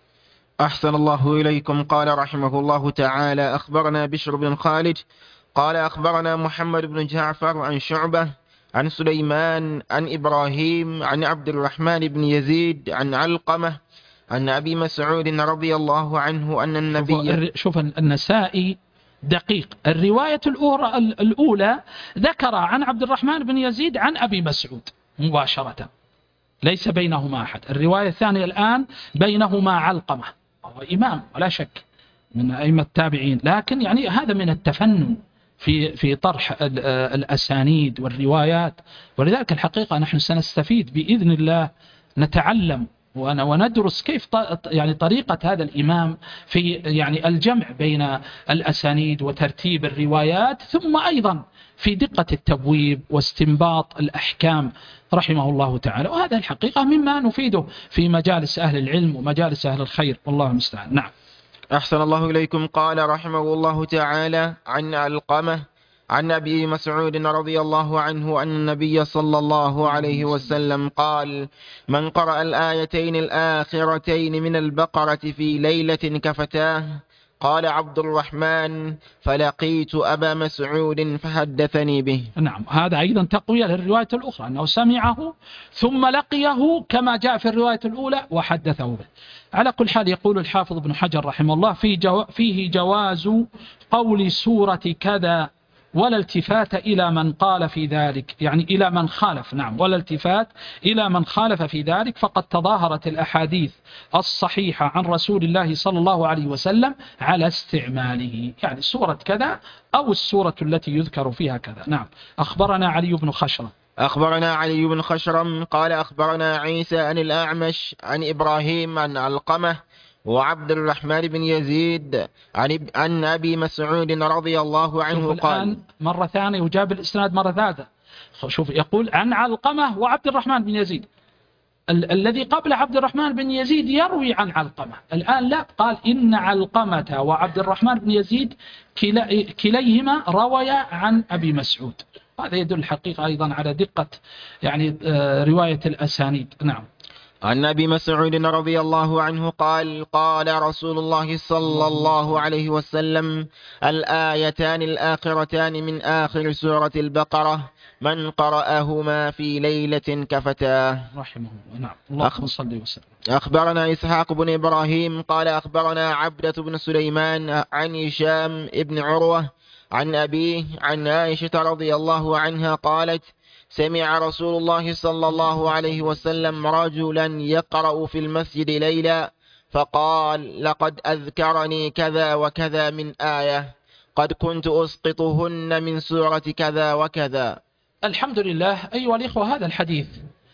أحسن الله إليكم. قال رحمه الله تعالى: أخبرنا بشر بن خالد قال أخبرنا محمد بن جعفر عن شعبة عن سليمان عن إبراهيم عن عبد الرحمن بن يزيد عن علقمة عن أبي مسعود رضي الله عنه أن النبي. شوف النسائي دقيق، الرواية الأولى ذكر عن عبد الرحمن بن يزيد عن أبي مسعود مباشرة، ليس بينهما أحد. الرواية الثانية الآن بينهما علقمة، هو إمام ولا شك من أئمة التابعين، لكن يعني هذا من التفنن في في طرح الأسانيد والروايات. ولذلك الحقيقة نحن سنستفيد بإذن الله، نتعلم وندرس كيف يعني طريقة هذا الإمام في يعني الجمع بين الأسانيد وترتيب الروايات، ثم أيضا في دقة التبويب واستنباط الأحكام رحمه الله تعالى. وهذا الحقيقة مما نفيده في مجالس أهل العلم ومجالس أهل الخير، والله المستعان. نعم. أحسن الله إليكم. قال رحمه الله تعالى عن علقمة عن أبي مسعود رضي الله عنه أن النبي صلى الله عليه وسلم قال: من قرأ الآيتين الآخرتين من البقرة في ليلة كفتاه. قال عبد الرحمن: فلقيت أبا مسعود فحدثني به. نعم، هذا أيضا تقوية للرواية الأخرى، أنه سمعه ثم لقيه كما جاء في الرواية الأولى وحدثه به. على كل حال، يقول الحافظ ابن حجر رحمه الله: في جو فيه جواز قول سورة كذا ولا التفات إلى من قال في ذلك، يعني إلى من خالف. نعم، ولا التفات إلى من خالف في ذلك، فقد تظاهرت الأحاديث الصحيحة عن رسول الله صلى الله عليه وسلم على استعماله، يعني سورة كذا أو السورة التي يذكر فيها كذا. نعم. أخبرنا علي بن خشرم أخبرنا علي بن خشرم قال أخبرنا عيسى عن الأعمش عن إبراهيم عن علقمة وعبد الرحمن بن يزيد عن عن أبي مسعود رضي الله عنه قال. الآن مرة ثانية وجاب الإسناد مرة ثالثة. شوف، يقول عن علقمة وعبد الرحمن بن يزيد. ال الذي قبل عبد الرحمن بن يزيد يروي عن علقمة، الآن لا، قال إن علقمة وعبد الرحمن بن يزيد كلا كليهما رويا عن أبي مسعود. هذا يدل الحقيقة أيضا على دقة يعني رواية الأسانيد. نعم. عن أبي مسعود رضي الله عنه قال قال رسول الله صلى الله عليه وسلم الآيتان الآخرتان من آخر سورة البقرة من قرأهما في ليلة كفتاه رحمه الله. نعم. اللهم صل وسلم. أخبرنا إسحاق بن إبراهيم قال أخبرنا عبدة بن سليمان عن هشام بن عروة عن أبيه عن عائشة رضي الله عنها قالت سمع رسول الله صلى الله عليه وسلم رجلا يقرأ في المسجد ليلا فقال لقد أذكرني كذا وكذا من آية قد كنت أسقطهن من سورة كذا وكذا. الحمد لله. أيها الإخوة، هذا الحديث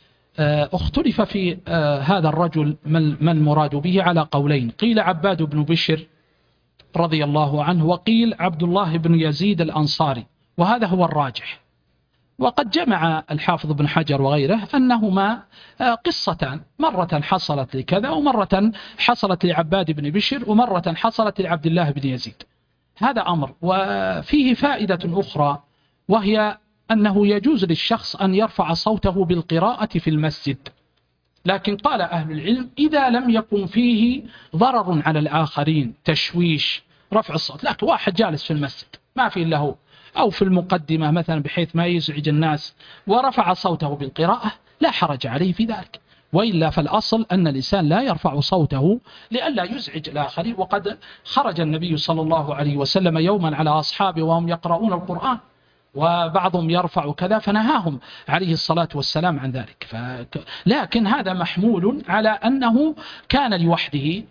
اختلف في هذا الرجل ما المراد به على قولين، قيل عباد بن بشر رضي الله عنه وقيل عبد الله بن يزيد الأنصاري، وهذا هو الراجح. وقد جمع الحافظ بن حجر وغيره أنهما قصتان، مرة حصلت لكذا ومرة حصلت لعباد بن بشر ومرة حصلت لعبد الله بن يزيد. هذا أمر. وفيه فائدة أخرى، وهي أنه يجوز للشخص أن يرفع صوته بالقراءة في المسجد، لكن قال أهل العلم إذا لم يكن فيه ضرر على الآخرين، تشويش، رفع الصوت. لكن واحد جالس في المسجد ما فيه له أو في المقدمة مثلا بحيث ما يزعج الناس ورفع صوته بالقراءة لا حرج عليه في ذلك، وإلا فالأصل أن الإنسان لا يرفع صوته لئلا يزعج الآخرين. وقد خرج النبي صلى الله عليه وسلم يوما على أصحابه وهم يقرؤون القرآن وبعضهم يرفع كذا فنهاهم عليه الصلاة والسلام عن ذلك. ف... لكن هذا محمول على أنه كان لوحده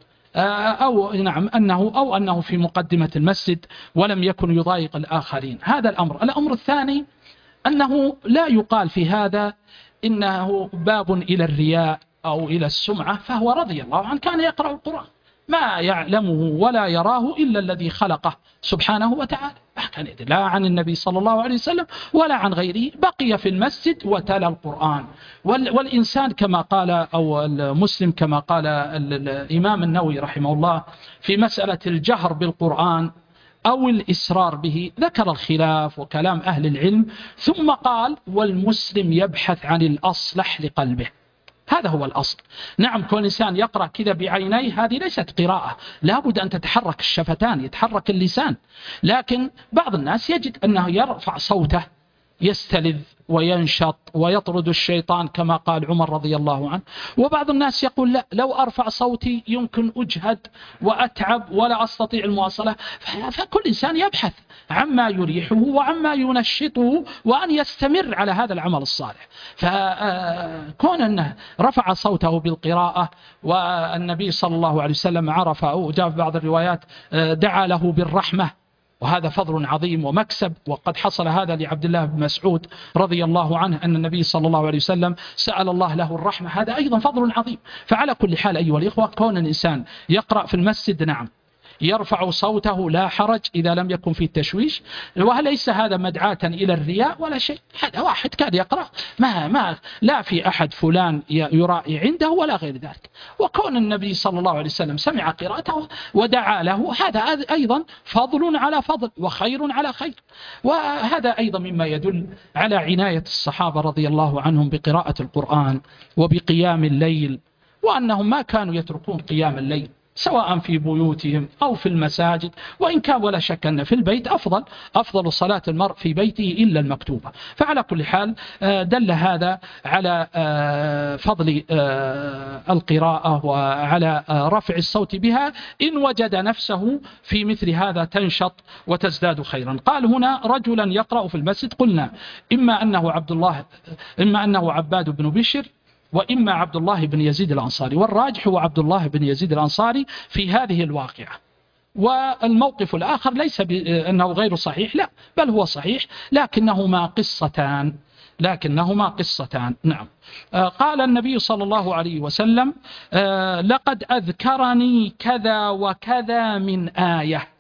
أو نعم أنه أو أنه في مقدمة المسجد ولم يكن يضايق الآخرين. هذا الأمر. الأمر الثاني أنه لا يقال في هذا إنه باب إلى الرياء أو إلى السمعة، فهو رضي الله عنه كان يقرأ القرآن ما يعلمه ولا يراه إلا الذي خلقه سبحانه وتعالى، لا عن النبي صلى الله عليه وسلم ولا عن غيره، بقي في المسجد وتلا القرآن. والإنسان كما قال أو المسلم كما قال الإمام النووي رحمه الله في مسألة الجهر بالقرآن أو الإسرار به، ذكر الخلاف وكلام أهل العلم، ثم قال والمسلم يبحث عن الأصلح لقلبه. هذا هو الأصل. نعم، كل إنسان يقرأ كذا بعينيه هذه ليست قراءة، لا بد أن تتحرك الشفتان، يتحرك اللسان. لكن بعض الناس يجد أنه يرفع صوته يستلذ وينشط ويطرد الشيطان كما قال عمر رضي الله عنه، وبعض الناس يقول لا، لو أرفع صوتي يمكن أجهد وأتعب ولا أستطيع المواصلة. فكل إنسان يبحث عما يريحه وعما ينشطه وأن يستمر على هذا العمل الصالح. فكون أنه رفع صوته بالقراءة والنبي صلى الله عليه وسلم عرف أو جاء في بعض الروايات دعا له بالرحمة، وهذا فضل عظيم ومكسب. وقد حصل هذا لعبد الله بن مسعود رضي الله عنه أن النبي صلى الله عليه وسلم سأل الله له الرحمة، هذا أيضا فضل عظيم. فعلى كل حال أيها الإخوة، كون الإنسان يقرأ في المسجد نعم يرفع صوته لا حرج إذا لم يكن فيه تشويش، وليس هذا مدعاة إلى الرياء ولا شيء. هذا واحد كان يقرأ ما ما لا في أحد فلان يرائي عنده ولا غير ذلك. وكون النبي صلى الله عليه وسلم سمع قراءته ودعا له، هذا أيضا فضل على فضل وخير على خير. وهذا أيضا مما يدل على عناية الصحابة رضي الله عنهم بقراءة القرآن وبقيام الليل، وأنهم ما كانوا يتركون قيام الليل سواء في بيوتهم أو في المساجد، وإن كان ولا شك أن في البيت أفضل أفضل صلاة المرء في بيته إلا المكتوبة. فعلى كل حال دل هذا على فضل القراءة وعلى رفع الصوت بها إن وجد نفسه في مثل هذا تنشط وتزداد خيرا. قال هنا رجلا يقرأ في المسجد، قلنا إما أنه عبد الله إما أنه عباد بن بشر وإما عبد الله بن يزيد الأنصاري، والراجح هو عبد الله بن يزيد الأنصاري في هذه الواقعة. والموقف الآخر ليس بأنه غير صحيح، لا بل هو صحيح، لكنهما قصتان لكنهما قصتان نعم. قال النبي صلى الله عليه وسلم لقد أذكرني كذا وكذا من آية.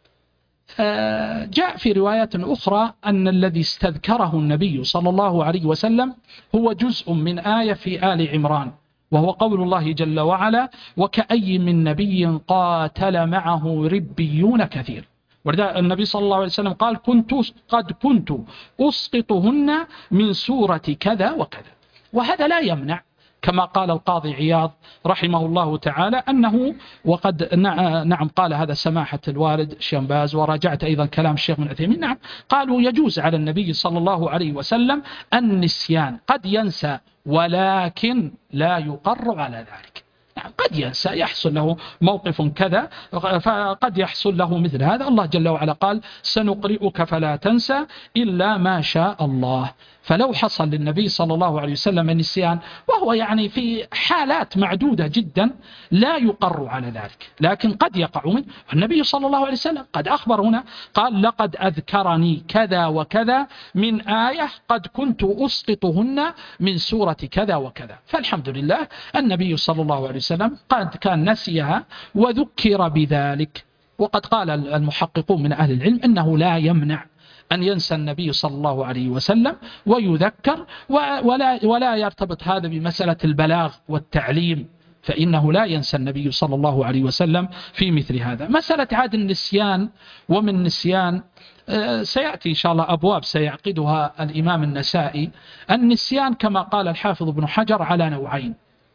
جاء في رواية أخرى أن الذي استذكره النبي صلى الله عليه وسلم هو جزء من آية في آل عمران، وهو قول الله جل وعلا وكأي من نبي قاتل معه ربيون كثير. ولذا النبي صلى الله عليه وسلم قال كنت قد كنت أسقطهن من سورة كذا وكذا. وهذا لا يمنع كما قال القاضي عياض رحمه الله تعالى أنه وقد نعم قال هذا سماحة الوالد الشيخ باز، وراجعت أيضا كلام الشيخ من عثيمين، نعم قالوا يجوز على النبي صلى الله عليه وسلم النسيان، قد ينسى ولكن لا يقر على ذلك. نعم قد ينسى، يحصل له موقف كذا فقد يحصل له مثل هذا. الله جل وعلا قال سنقرئك فلا تنسى إلا ما شاء الله. فلو حصل للنبي صلى الله عليه وسلم النسيان وهو يعني في حالات معدودة جدا لا يقر على ذلك، لكن قد يقع منه. النبي صلى الله عليه وسلم قد أخبر هنا قال لقد أذكرني كذا وكذا من آية قد كنت أسقطهن من سورة كذا وكذا. فالحمد لله النبي صلى الله عليه وسلم قد كان نسيها وذكر بذلك. وقد قال المحققون من أهل العلم أنه لا يمنع أن ينسى النبي صلى الله عليه وسلم ويذكر، ولا, ولا يرتبط هذا بمسألة البلاغ والتعليم، فإنه لا ينسى النبي صلى الله عليه وسلم في مثل هذا. مسألة عاد النسيان ومن نسيان سيأتي إن شاء الله أبواب سيعقدها الإمام النسائي. النسيان كما قال الحافظ ابن حجر على نوعين: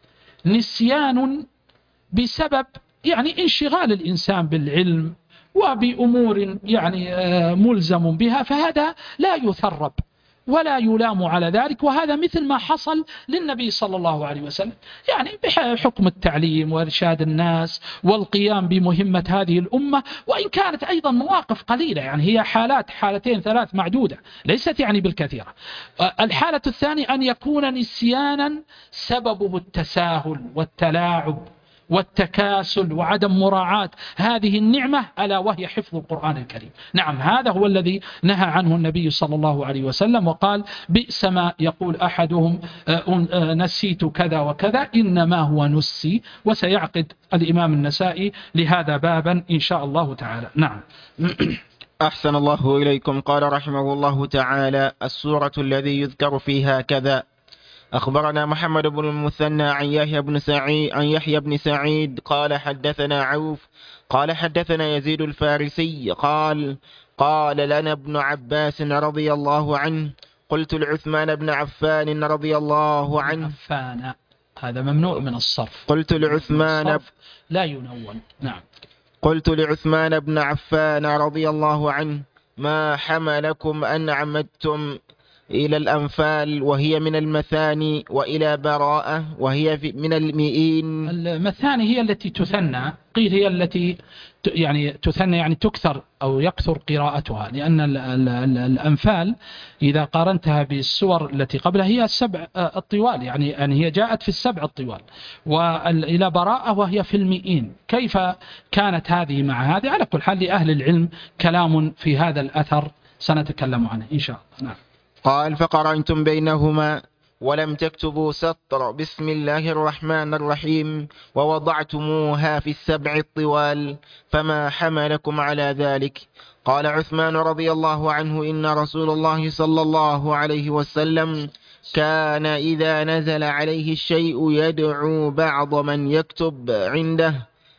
نسيان بسبب يعني انشغال الإنسان بالعلم وبأمور يعني ملزم بها، فهذا لا يثرب ولا يلام على ذلك، وهذا مثل ما حصل للنبي صلى الله عليه وسلم، يعني بحكم التعليم وإرشاد الناس والقيام بمهمة هذه الأمة، وإن كانت أيضا مواقف قليلة، يعني هي حالات حالتين ثلاث معدودة ليست يعني بالكثيرة. الحالة الثانية أن يكون نسيانا سببه التساهل والتلاعب والتكاسل وعدم مراعاة هذه النعمة ألا وهي حفظ القرآن الكريم. نعم هذا هو الذي نهى عنه النبي صلى الله عليه وسلم، وقال بئس ما يقول أحدهم نسيت كذا وكذا إنما هو نسي. وسيعقد الإمام النسائي لهذا بابا إن شاء الله تعالى. نعم. أحسن الله إليكم. قال رحمه الله تعالى: السورة الذي يذكر فيها كذا. أخبرنا محمد بن المثنى عن يحيى بن سعيد عن يحيى بن سعيد قال حدثنا عوف قال حدثنا يزيد الفارسي قال قال لنا ابن عباس رضي الله عنه قلت لعثمان بن عفان رضي الله عنه. عفان هذا ممنوع من الصرف. قلت لعثمان لا ينون. نعم. قلت لعثمان بن عفان رضي الله عنه ما حملكم أن عمدتم إلى الأنفال وهي من المثاني وإلى براءة وهي من المئين. المثاني هي التي تثنى، قيل هي التي يعني تثنى يعني تكثر أو يكثر قراءتها، لأن الأنفال إذا قارنتها بالسور التي قبلها هي السبع الطوال، يعني أن هي جاءت في السبع الطوال، وإلى براءة وهي في المئين. كيف كانت هذه مع هذه؟ على كل حال لأهل العلم كلام في هذا الأثر سنتكلم عنه إن شاء الله. نعم. قال فقرنتم بينهما ولم تكتبوا سطر بسم الله الرحمن الرحيم ووضعتموها في السبع الطوال فما حملكم على ذلك؟ قال عثمان رضي الله عنه إن رسول الله صلى الله عليه وسلم كان إذا نزل عليه الشيء يدعو بعض من يكتب عنده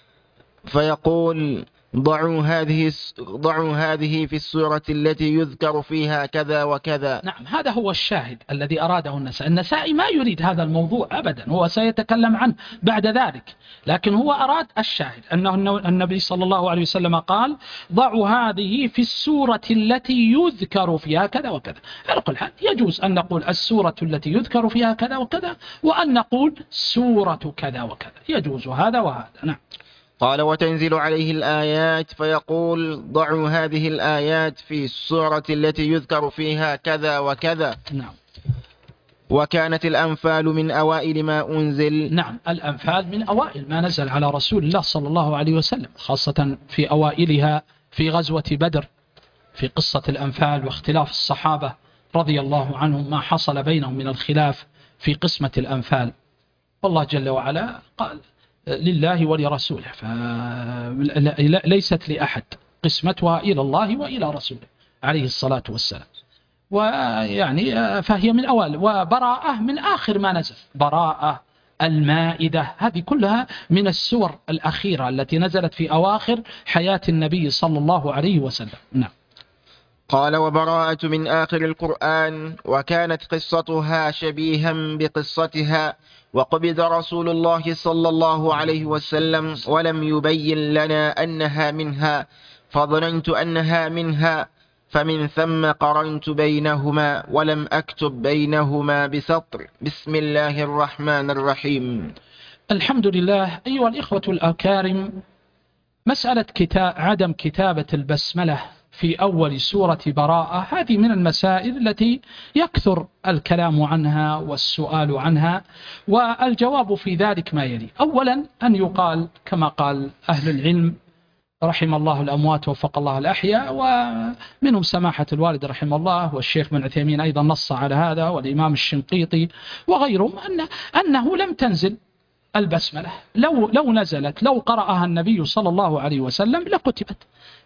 فيقول ضعوا هذه ضعوا هذه في السورة التي يذكر فيها كذا وكذا. نعم هذا هو الشاهد الذي أراده النسائي. النسائي ما يريد هذا الموضوع أبدا، هو سيتكلم عنه بعد ذلك، لكن هو أراد الشاهد أنه النبي صلى الله عليه وسلم قال ضعوا هذه في السورة التي يذكر فيها كذا وكذا. على كل حال يجوز أن نقول السورة التي يذكر فيها كذا وكذا، وأن نقول سورة كذا وكذا، يجوز هذا وهذا. نعم. قال وتنزل عليه الآيات فيقول ضعوا هذه الآيات في السورة التي يذكر فيها كذا وكذا. نعم. وكانت الأنفال من أوائل ما أنزل. نعم الأنفال من أوائل ما نزل على رسول الله صلى الله عليه وسلم، خاصة في أوائلها في غزوة بدر، في قصة الأنفال واختلاف الصحابة رضي الله عنهم ما حصل بينهم من الخلاف في قسمة الأنفال. والله جل وعلا قال لله ولرسوله، فليست لأحد، قسمتها إلى الله وإلى رسوله عليه الصلاة والسلام. ويعني فهي من أول، وبراءة من آخر ما نزل، براءة، المائدة، هذه كلها من السور الأخيرة التي نزلت في أواخر حياة النبي صلى الله عليه وسلم. نعم. قال: وبراءة من آخر القرآن، وكانت قصتها شبيها بقصتها، وقبض رسول الله صلى الله عليه وسلم ولم يبين لنا أنها منها، فظننت أنها منها، فمن ثم قرنت بينهما ولم أكتب بينهما بسطر. بسم الله الرحمن الرحيم. الحمد لله. أيها الإخوة الأكارم، مسألة كتاب عدم كتابة البسملة في أول سورة براءة هذه من المسائل التي يكثر الكلام عنها والسؤال عنها، والجواب في ذلك ما يلي. أولا أن يقال كما قال أهل العلم رحم الله الأموات وفق الله الأحياء، ومنهم سماحة الوالد رحمه الله، والشيخ بن عثيمين أيضا نص على هذا، والإمام الشنقيطي وغيرهم، أن أنه لم تنزل البسملة. لو لو نزلت لو قرأها النبي صلى الله عليه وسلم لكتبت.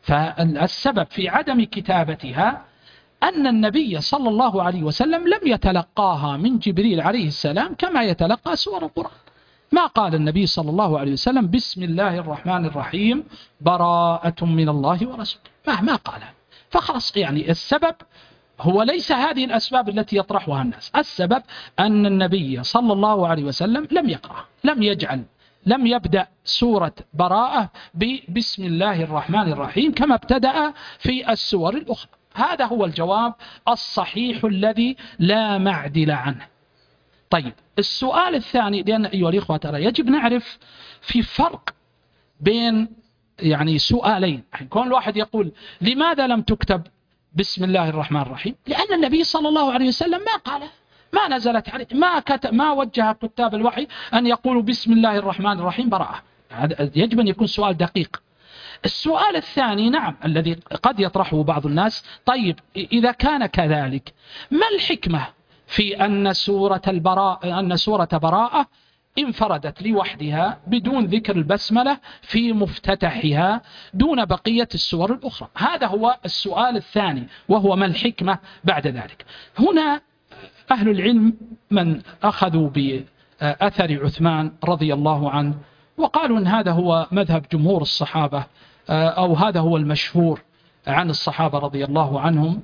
فالسبب في عدم كتابتها أن النبي صلى الله عليه وسلم لم يتلقاها من جبريل عليه السلام كما يتلقى سور القرآن. ما قال النبي صلى الله عليه وسلم بسم الله الرحمن الرحيم براءة من الله ورسوله، ما ما قالها. فخلاص، يعني السبب هو ليس هذه الأسباب التي يطرحها الناس. السبب أن النبي صلى الله عليه وسلم لم يقرأ، لم يجعل لم يبدأ سورة براءة ببسم الله الرحمن الرحيم كما ابتدأ في السور الأخرى. هذا هو الجواب الصحيح الذي لا معدل عنه. طيب، السؤال الثاني، لأن أيها الإخوة ترى يجب نعرف في فرق بين يعني سؤالين. كون الواحد يقول لماذا لم تكتب بسم الله الرحمن الرحيم؟ لأن النبي صلى الله عليه وسلم ما قال، ما نزلت عليه، ما كتب، ما وجه كتاب الوحي أن يقولوا بسم الله الرحمن الرحيم براءة. يجب أن يكون سؤال دقيق. السؤال الثاني نعم الذي قد يطرحه بعض الناس، طيب إذا كان كذلك ما الحكمة في أن سورة البراءة أن سورة براءة انفردت لوحدها بدون ذكر البسملة في مفتتحها دون بقية السور الأخرى؟ هذا هو السؤال الثاني، وهو ما الحكمة بعد ذلك. هنا أهل العلم من أخذوا بأثر عثمان رضي الله عنه وقالوا أن هذا هو مذهب جمهور الصحابة، أو هذا هو المشهور عن الصحابة رضي الله عنهم،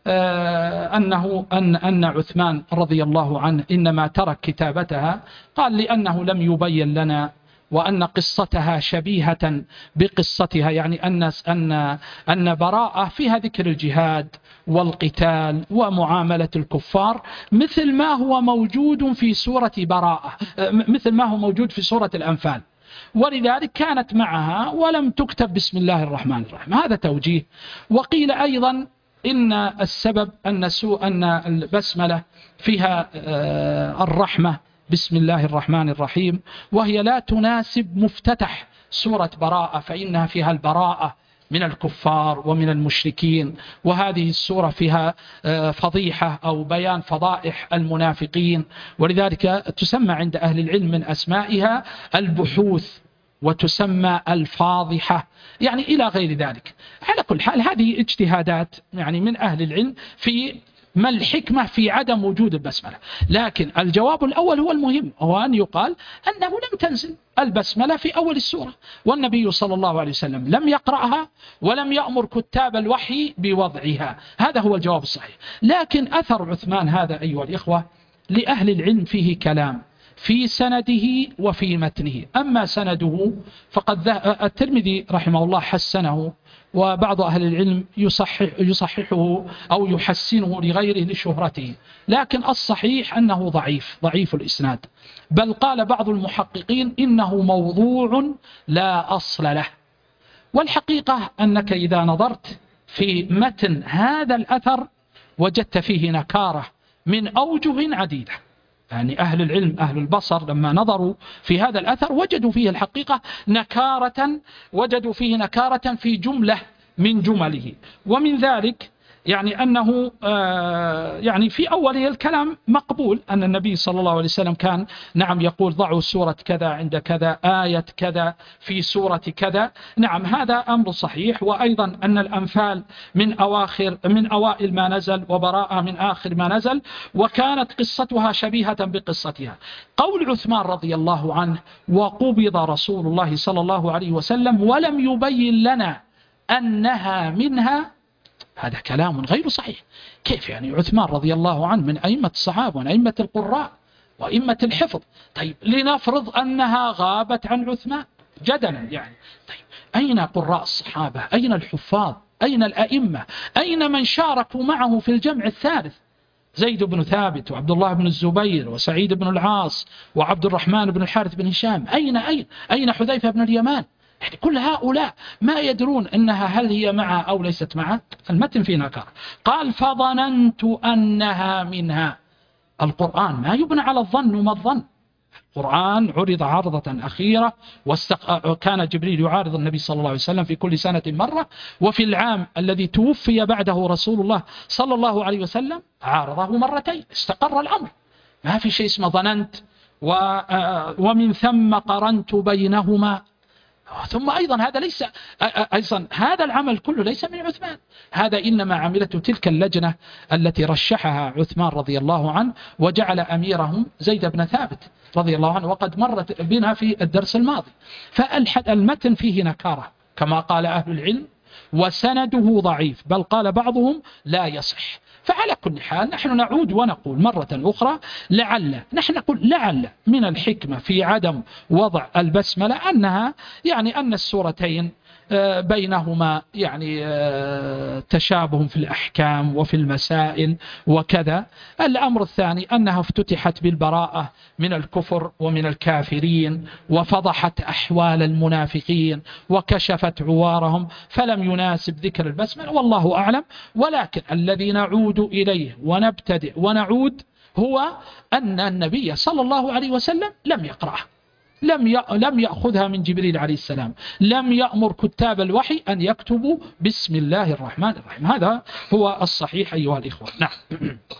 أنه أن أن عثمان رضي الله عنه إنما ترك كتابتها، قال لأنه لم يبين لنا، وأن قصتها شبيهة بقصتها، يعني أن أن أن براءة فيها ذكر الجهاد والقتال ومعاملة الكفار مثل ما هو موجود في سورة براءة، مثل ما هو موجود في سورة الأنفال، ولذلك كانت معها ولم تكتب بسم الله الرحمن الرحيم. هذا توجيه. وقيل أيضا إن السبب أن سوء أن البسملة فيها الرحمة بسم الله الرحمن الرحيم، وهي لا تناسب مفتتح سورة براءة، فإنها فيها البراءة من الكفار ومن المشركين، وهذه السورة فيها فضيحة أو بيان فضائح المنافقين، ولذلك تسمى عند أهل العلم من أسمائها البحوث، وتسمى الفاضحة، يعني إلى غير ذلك. على كل حال هذه اجتهادات يعني من أهل العلم في ما الحكمة في عدم وجود البسملة. لكن الجواب الأول هو المهم، هو أن يقال أنه لم تنزل البسملة في أول السورة، والنبي صلى الله عليه وسلم لم يقرأها ولم يأمر كتاب الوحي بوضعها. هذا هو الجواب الصحيح. لكن أثر عثمان هذا أيها الإخوة لأهل العلم فيه كلام في سنده وفي متنه. أما سنده فقد الترمذي رحمه الله حسنه، وبعض أهل العلم يصحح يصححه أو يحسنه لغيره لشهرته، لكن الصحيح أنه ضعيف ضعيف الإسناد، بل قال بعض المحققين إنه موضوع لا أصل له. والحقيقة أنك إذا نظرت في متن هذا الأثر وجدت فيه نكارة من أوجه عديدة. يعني أهل العلم أهل البصر لما نظروا في هذا الأثر وجدوا فيه الحقيقة نكارة، وجدوا فيه نكارة في جملة من جمله. ومن ذلك يعني أنه يعني في أوله الكلام مقبول، أن النبي صلى الله عليه وسلم كان نعم يقول ضعوا سورة كذا عند كذا، آية كذا في سورة كذا، نعم هذا أمر صحيح. وأيضا أن الأنفال من أواخر من أوائل ما نزل، وبراءة من آخر ما نزل، وكانت قصتها شبيهة بقصتها. قول عثمان رضي الله عنه وقبض رسول الله صلى الله عليه وسلم ولم يبين لنا أنها منها، هذا كلام غير صحيح. كيف يعني عثمان رضي الله عنه من أئمة الصحابة ومن أئمة القراء وأئمة الحفظ؟ طيب لنفرض أنها غابت عن عثمان جدلا يعني، طيب أين قراء الصحابة؟ أين الحفاظ؟ أين الأئمة؟ أين من شاركوا معه في الجمع الثالث؟ زيد بن ثابت وعبد الله بن الزبير وسعيد بن العاص وعبد الرحمن بن الحارث بن هشام، أين أين أين حذيفة بن اليمان؟ يعني كل هؤلاء ما يدرون أنها هل هي معها أو ليست معها. المتن فيه نكارة. قال فظننت أنها منها. القرآن ما يبنى على الظن وما الظن. القرآن عرض عرضة أخيرة، وكان جبريل يعارض النبي صلى الله عليه وسلم في كل سنة مرة، وفي العام الذي توفي بعده رسول الله صلى الله عليه وسلم عارضه مرتين. استقر الأمر، ما في شيء اسمه ظننت ومن ثم قرنت بينهما. ثم أيضا هذا ليس أيضا هذا العمل كله ليس من عثمان، هذا إنما عملته تلك اللجنة التي رشحها عثمان رضي الله عنه وجعل أميرهم زيد بن ثابت رضي الله عنه، وقد مرت بنا في الدرس الماضي. فالمتن فيه نكارة كما قال أهل العلم، وسنده ضعيف، بل قال بعضهم لا يصح. فعلى كل حال نحن نعود ونقول مرة أخرى لعل، نحن نقول لعل من الحكمة في عدم وضع البسملة أنها يعني أن السورتين بينهما يعني تشابه في الأحكام وفي المسائل وكذا. الأمر الثاني أنها افتتحت بالبراءة من الكفر ومن الكافرين، وفضحت أحوال المنافقين وكشفت عوارهم، فلم يناسب ذكر البسملة والله أعلم. ولكن الذي نعود إليه ونبتدئ ونعود هو أن النبي صلى الله عليه وسلم لم يقرأه، لم لم يأخذها من جبريل عليه السلام، لم يأمر كتاب الوحي أن يكتبوا بسم الله الرحمن الرحيم. هذا هو الصحيح أيها الإخوة. نعم.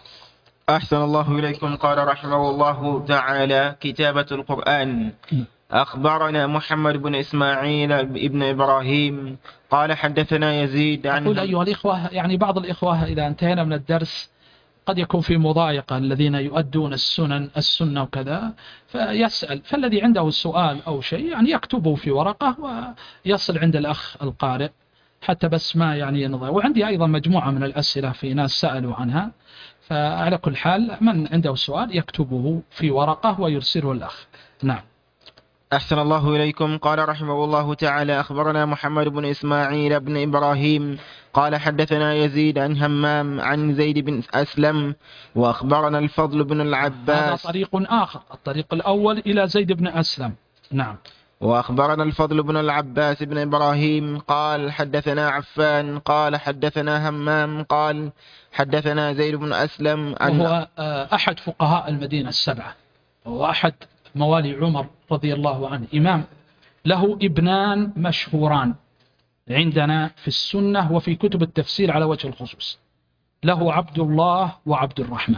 أحسن الله إليكم. قال رحمه الله تعالى: كتابة القرآن. أخبرنا محمد بن إسماعيل بن إبراهيم قال حدثنا يزيد عن أقول أيها الإخوة، يعني بعض الإخوة إذا انتهينا من الدرس قد يكون في مضايقة الذين يؤدون السنن السنة وكذا، فيسأل، فالذي عنده السؤال أو شيء يعني يكتبه في ورقة ويصل عند الأخ القارئ حتى بس ما يعني ينضي. وعندي أيضا مجموعة من الأسئلة في ناس سألوا عنها، فعلى كل حال من عنده سؤال يكتبه في ورقة ويرسله الأخ. نعم. أحسن الله إليكم. قال رحمه الله تعالى: أخبرنا محمد بن إسماعيل بن إبراهيم قال حدثنا يزيد عن همام عن زيد بن أسلم وأخبرنا الفضل بن العباس. هذا طريق آخر، الطريق الأول إلى زيد بن أسلم. نعم. وأخبرنا الفضل بن العباس بن إبراهيم قال حدثنا عفان قال حدثنا همام قال حدثنا زيد بن أسلم أن وهو أحد فقهاء المدينة السبعة، وأحد موالي عمر رضي الله عنه، إمام له ابنان مشهوران عندنا في السنة وفي كتب التفسير على وجه الخصوص، له عبد الله وعبد الرحمن،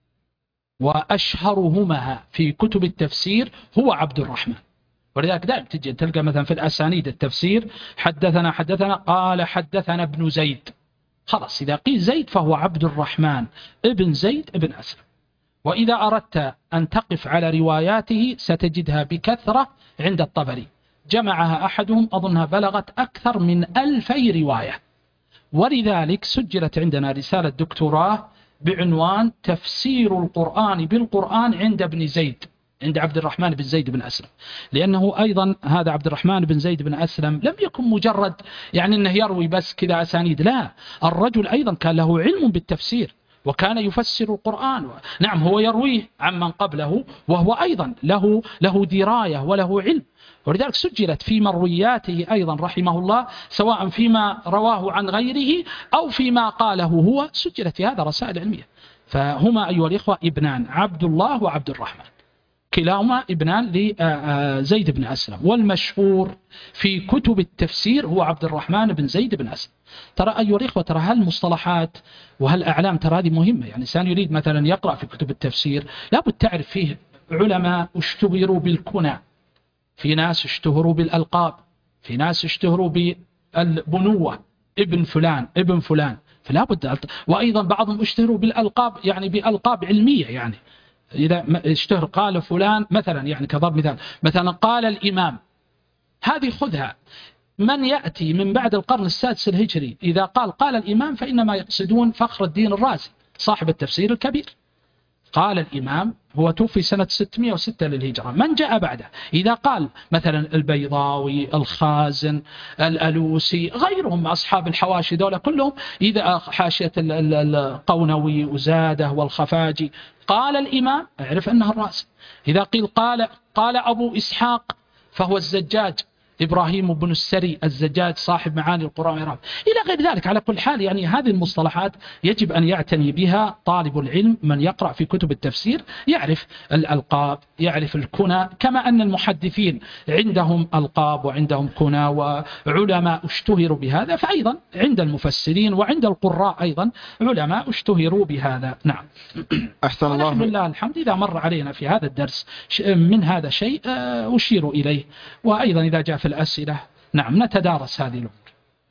وأشهرهما في كتب التفسير هو عبد الرحمن. ولذلك دائما تجي تلقى مثلا في الأسانيد التفسير حدثنا حدثنا قال حدثنا ابن زيد، خلاص إذا قيل زيد فهو عبد الرحمن ابن زيد ابن أسلم. وإذا أردت أن تقف على رواياته ستجدها بكثرة عند الطبري، جمعها أحدهم أظنها بلغت أكثر من ألفي رواية. ولذلك سجلت عندنا رسالة دكتوراه بعنوان تفسير القرآن بالقرآن عند ابن زيد، عند عبد الرحمن بن زيد بن أسلم، لأنه أيضا هذا عبد الرحمن بن زيد بن أسلم لم يكن مجرد يعني أنه يروي بس كذا أسانيد، لا، الرجل أيضا كان له علم بالتفسير وكان يفسر القرآن. نعم هو يرويه عمن قبله وهو أيضا له له دراية وله علم، ولذلك سجلت في مروياته أيضا رحمه الله، سواء فيما رواه عن غيره أو فيما قاله هو، سجلت في هذا رسائل علمية. فهما أيها الإخوة ابنان، عبد الله وعبد الرحمن، كلاهما ابنان لزيد بن أسلم، والمشهور في كتب التفسير هو عبد الرحمن بن زيد بن أسلم. ترى أيها الإخوة، ترى هالمصطلحات وهالأعلام ترى هذه مهمة. يعني إنسان يريد مثلا يقرأ في كتب التفسير لابد تعرف فيه علماء اشتهروا بالكنى، في ناس اشتهروا بالألقاب، في ناس اشتهروا بالبنوة، ابن فلان ابن فلان، فلا بد. وأيضا بعضهم اشتهروا بالألقاب، يعني بألقاب علمية، يعني إذا اشتهر قال فلان مثلا، يعني كضرب مثال، مثلا قال الإمام، هذه خذها من يأتي من بعد القرن السادس الهجري إذا قال قال الإمام فإنما يقصدون فخر الدين الرازي صاحب التفسير الكبير. قال الإمام هو توفي سنة ستمائة وستة للهجرة. من جاء بعده إذا قال مثلا البيضاوي، الخازن، الألوسي، غيرهم أصحاب الحواشي دولة كلهم، إذا حاشية القونوي وزاده والخفاجي قال الإمام اعرف أنه الرازي. إذا قيل قال قال أبو إسحاق فهو الزجاج إبراهيم بن السري الزجاج صاحب معاني القرآن والإعراب إلى غير ذلك. على كل حال يعني هذه المصطلحات يجب أن يعتني بها طالب العلم. من يقرأ في كتب التفسير يعرف الألقاب، يعرف الكنى، كما أن المحدثين عندهم ألقاب وعندهم كنى وعلماء اشتهروا بهذا، فأيضا عند المفسرين وعند القراء أيضا علماء اشتهروا بهذا. نعم. أحسن الله. ونحن لله الحمد إذا مر علينا في هذا الدرس من هذا شيء أشير إليه، وأيضا إذا جاء في الأسئلة نعم نتدارس هذه الأمور.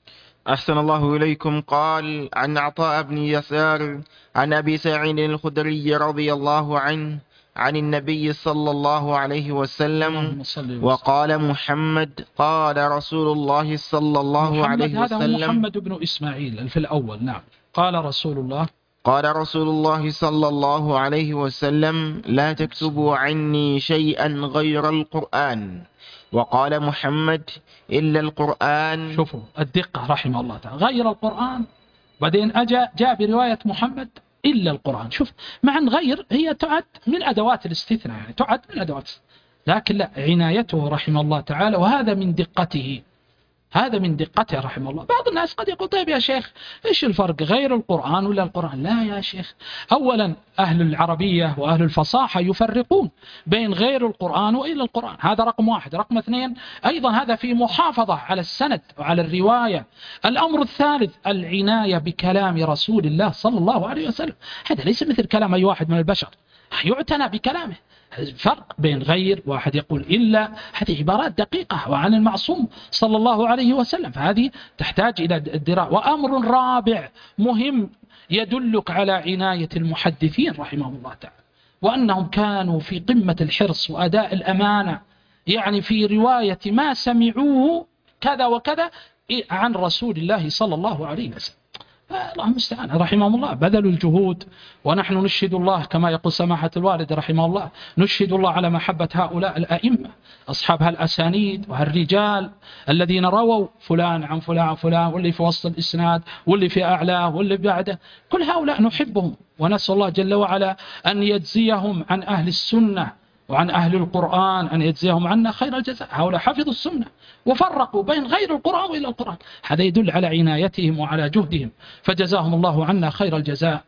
أحسن الله إليكم. قال عن عطاء بن يسار عن أبي سعيد الخدري رضي الله عنه عن النبي صلى الله عليه وسلم وقال محمد قال رسول الله صلى الله عليه وسلم. هذا محمد بن إسماعيل في الأول. نعم. قال رسول الله قال رسول الله صلى الله عليه وسلم لا تكتبوا عني شيئا غير القرآن. وقال محمد إلا القرآن. شوفوا الدقة رحمه الله تعالى، غير القرآن، بعدين أجا جاء برواية محمد إلا القرآن. شوف، مع أن غير هي تعد من أدوات الاستثناء، يعني تعد من أدوات، لكن لا، عنايته رحمه الله تعالى، وهذا من دقته، هذا من دقته رحمه الله. بعض الناس قد يقول طيب يا شيخ إيش الفرق غير القرآن ولا القرآن؟ لا يا شيخ، أولا أهل العربية وأهل الفصاحة يفرقون بين غير القرآن وإلا القرآن، هذا رقم واحد. رقم اثنين أيضا هذا في محافظة على السند وعلى الرواية. الأمر الثالث العناية بكلام رسول الله صلى الله عليه وسلم، هذا ليس مثل كلام أي واحد من البشر، يعتنى بكلامه. فرق بين غير، واحد يقول إلا، هذه عبارات دقيقة وعن المعصوم صلى الله عليه وسلم، فهذه تحتاج إلى الدراء. وأمر رابع مهم يدلك على عناية المحدثين رحمهم الله تعالى، وأنهم كانوا في قمة الحرص وأداء الأمانة، يعني في رواية ما سمعوه كذا وكذا عن رسول الله صلى الله عليه وسلم. الله المستعان، رحمهم الله بذلوا الجهود، ونحن نشهد الله كما يقول سماحة الوالد رحمه الله، نشهد الله على محبة هؤلاء الأئمة أصحاب هالأسانيد وهالرجال الذين رووا فلان عن فلان عن فلان، واللي في وسط الإسناد واللي في أعلاه واللي بعده، كل هؤلاء نحبهم ونسأل الله جل وعلا أن يجزيهم عن أهل السنة وعن أهل القرآن، أن يجزيهم عنا خير الجزاء. هؤلاء حفظوا السنة وفرقوا بين غير القرآن وإلى القرآن، هذا يدل على عنايتهم وعلى جهدهم، فجزاهم الله عنا خير الجزاء،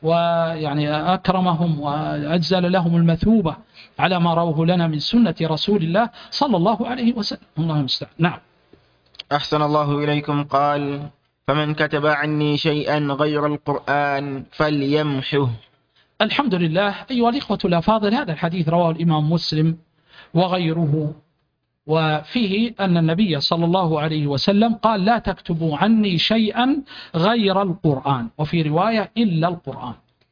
ويعني أكرمهم وأجزل لهم المثوبة على ما روه لنا من سنة رسول الله صلى الله عليه وسلم. الله المستعان. نعم. أحسن الله إليكم. قال فمن كتب عني شيئا غير القرآن فليمحه. الحمد لله. أيها الإخوة الأفاضل، هذا الحديث رواه الإمام مسلم وغيره، وفيه أن النبي صلى الله عليه وسلم قال لا تكتبوا عني شيئا غير القرآن، وفي رواية إلا القرآن.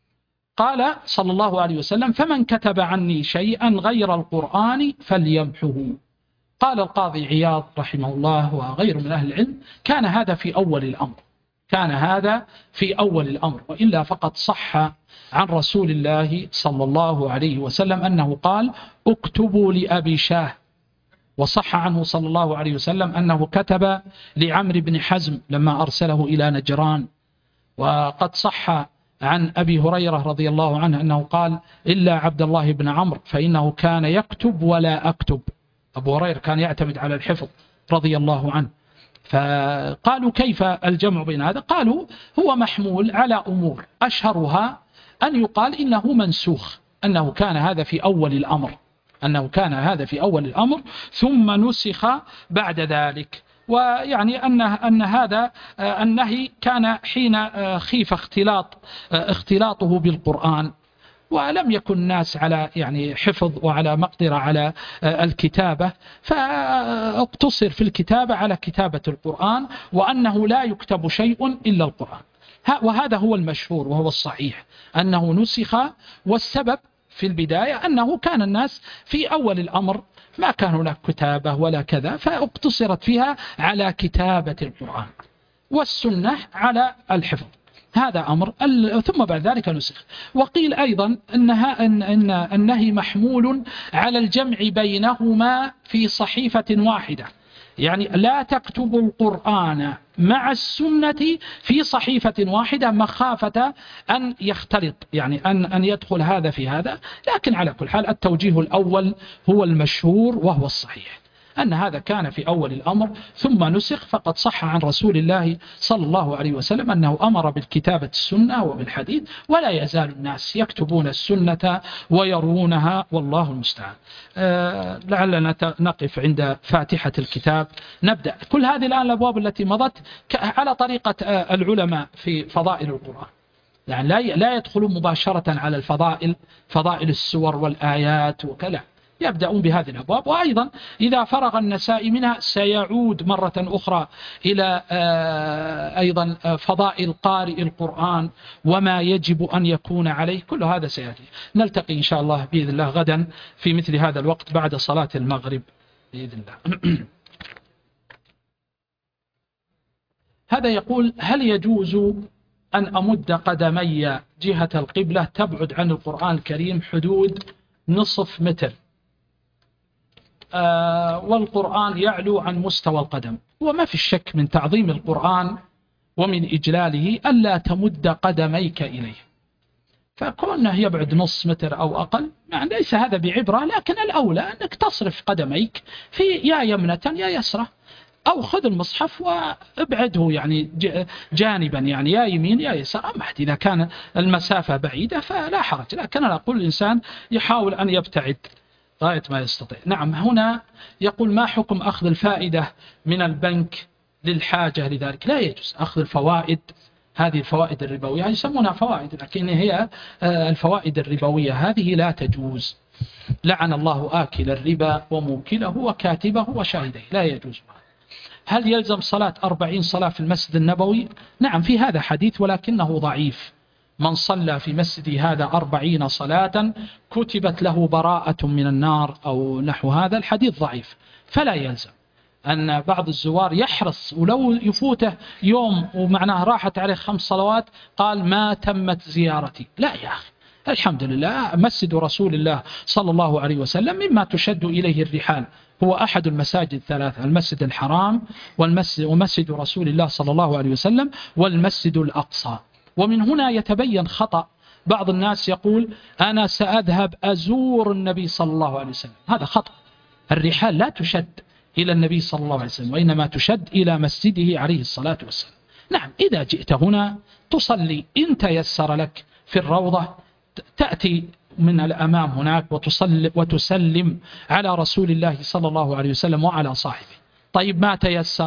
قال صلى الله عليه وسلم فمن كتب عني شيئا غير القرآن فليمحه. قال القاضي عياض رحمه الله وغيره من أهل العلم كان هذا في أول الأمر، كان هذا في أول الأمر، وإلا فقد صح عن رسول الله صلى الله عليه وسلم أنه قال اكتبوا لأبي شاه، وصح عنه صلى الله عليه وسلم أنه كتب لعمرو بن حزم لما أرسله إلى نجران. وقد صح عن أبي هريرة رضي الله عنه أنه قال إلا عبد الله بن عمرو فإنه كان يكتب ولا أكتب. أبو هريرة كان يعتمد على الحفظ رضي الله عنه. فقالوا كيف الجمع بين هذا؟ قالوا هو محمول على أمور، أشهرها أن يقال إنه منسوخ، أنه كان هذا في أول الأمر، أنه كان هذا في أول الأمر ثم نسخ بعد ذلك. ويعني أن أن هذا النهي كان حين خيف اختلاط اختلاطه بالقرآن، ولم يكن الناس على يعني حفظ وعلى مقدرة على الكتابة، فاقتصر في الكتابة على كتابة القرآن، وأنه لا يكتب شيء إلا القرآن. وهذا هو المشهور وهو الصحيح أنه نسخ، والسبب في البداية أنه كان الناس في أول الأمر ما كان هناك كتابة ولا كذا، فاقتصرت فيها على كتابة القرآن، والسنة على الحفظ. هذا أمر، ثم بعد ذلك نسخ. وقيل أيضا أنها أن أن النهي محمول على الجمع بينهما في صحيفة واحدة، يعني لا تكتبوا القرآن مع السنة في صحيفة واحدة مخافة أن يختلط، يعني أن أن يدخل هذا في هذا. لكن على كل حال التوجيه الأول هو المشهور وهو الصحيح، أن هذا كان في أول الأمر ثم نسخ. فقد صح عن رسول الله صلى الله عليه وسلم أنه أمر بالكتابة السنة وبالحديث، ولا يزال الناس يكتبون السنة ويروونها، والله المستعان. أه لعلنا نقف عند فاتحة الكتاب. نبدأ كل هذه الآن الأبواب التي مضت على طريقة العلماء في فضائل القرآن، يعني لا لا يدخلون مباشرة على الفضائل، فضائل السور والآيات وكلا، يبدأون بهذه الأبواب. وأيضا إذا فرغ النسائي منها سيعود مرة أخرى إلى أيضا فضائل قارئ القرآن وما يجب أن يكون عليه، كل هذا سيأتي. نلتقي إن شاء الله بإذن الله غدا في مثل هذا الوقت بعد صلاة المغرب بإذن الله. هذا يقول: هل يجوز أن أمد قدمي جهة القبلة تبعد عن القرآن الكريم حدود نصف متر، آه والقرآن يعلو عن مستوى القدم؟ وما في الشك من تعظيم القرآن ومن إجلاله ألا تمد قدميك إليه، فكونه يبعد نص متر أو أقل يعني ليس هذا بعبرة، لكن الأولى أنك تصرف قدميك في يا يمنة يا يسرة، أو خذ المصحف وابعده يعني جانبا، يعني يا يمين يا يسار. أما إذا كان المسافة بعيدة فلا حرج، لكن أنا أقول الإنسان يحاول أن يبتعد غاية ما يستطيع. نعم. هنا يقول: ما حكم أخذ الفائدة من البنك للحاجة لذلك؟ لا يجوز أخذ الفوائد، هذه الفوائد الربوية يعني يسمونها فوائد، لكن هي الفوائد الربوية هذه لا تجوز. لعن الله آكل الربا وموكله وكاتبه وشاهده، لا يجوز. هل يلزم صلاة أربعين صلاة في المسجد النبوي؟ نعم، في هذا حديث ولكنه ضعيف. من صلى في مسجد هذا أربعين صلاة كتبت له براءة من النار أو نحو هذا. الحديث ضعيف، فلا يلزم. أن بعض الزوار يحرص ولو يفوته يوم ومعناه راحت عليه خمس صلوات قال ما تمت زيارتي. لا يا أخي، الحمد لله مسجد رسول الله صلى الله عليه وسلم مما تشد إليه الرحال، هو أحد المساجد الثلاثة: المسجد الحرام والمسجد ومسجد رسول الله صلى الله عليه وسلم والمسجد الأقصى. ومن هنا يتبين خطأ بعض الناس، يقول أنا سأذهب أزور النبي صلى الله عليه وسلم. هذا خطأ. الرحال لا تشد إلى النبي صلى الله عليه وسلم، وإنما تشد إلى مسجده عليه الصلاة والسلام. نعم، إذا جئت هنا تصلي إن تيسر لك في الروضة، تأتي من الأمام هناك وتصلي وتسلم على رسول الله صلى الله عليه وسلم وعلى صاحبه. طيب ما تيسر،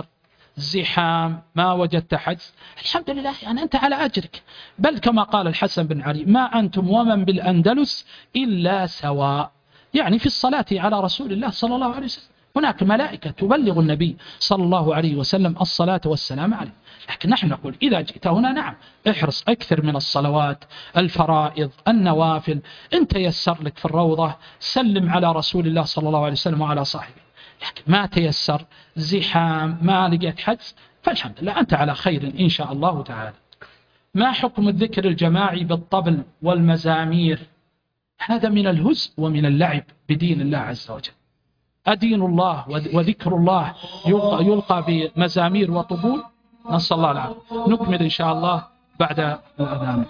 زحام، ما وجدت حجز، الحمد لله يعني أنت على أجرك. بل كما قال الحسن بن علي: ما أنتم ومن بالأندلس إلا سواء، يعني في الصلاة على رسول الله صلى الله عليه وسلم هناك ملائكة تبلغ النبي صلى الله عليه وسلم الصلاة والسلام عليه. لكن نحن نقول إذا جئت هنا نعم احرص أكثر من الصلوات، الفرائض، النوافل. إن تيسر لك في الروضة سلم على رسول الله صلى الله عليه وسلم وعلى صاحبه. لكن ما تيسر، زحام، ما لقيت حجز، فالحمد لله أنت على خير إن شاء الله تعالى. ما حكم الذكر الجماعي بالطبل والمزامير؟ هذا من الهزء ومن اللعب بدين الله عز وجل. أدين الله وذكر الله يلقى, يلقى بمزامير وطبول؟ نسأل الله العافية. نكمل إن شاء الله بعد الأذان.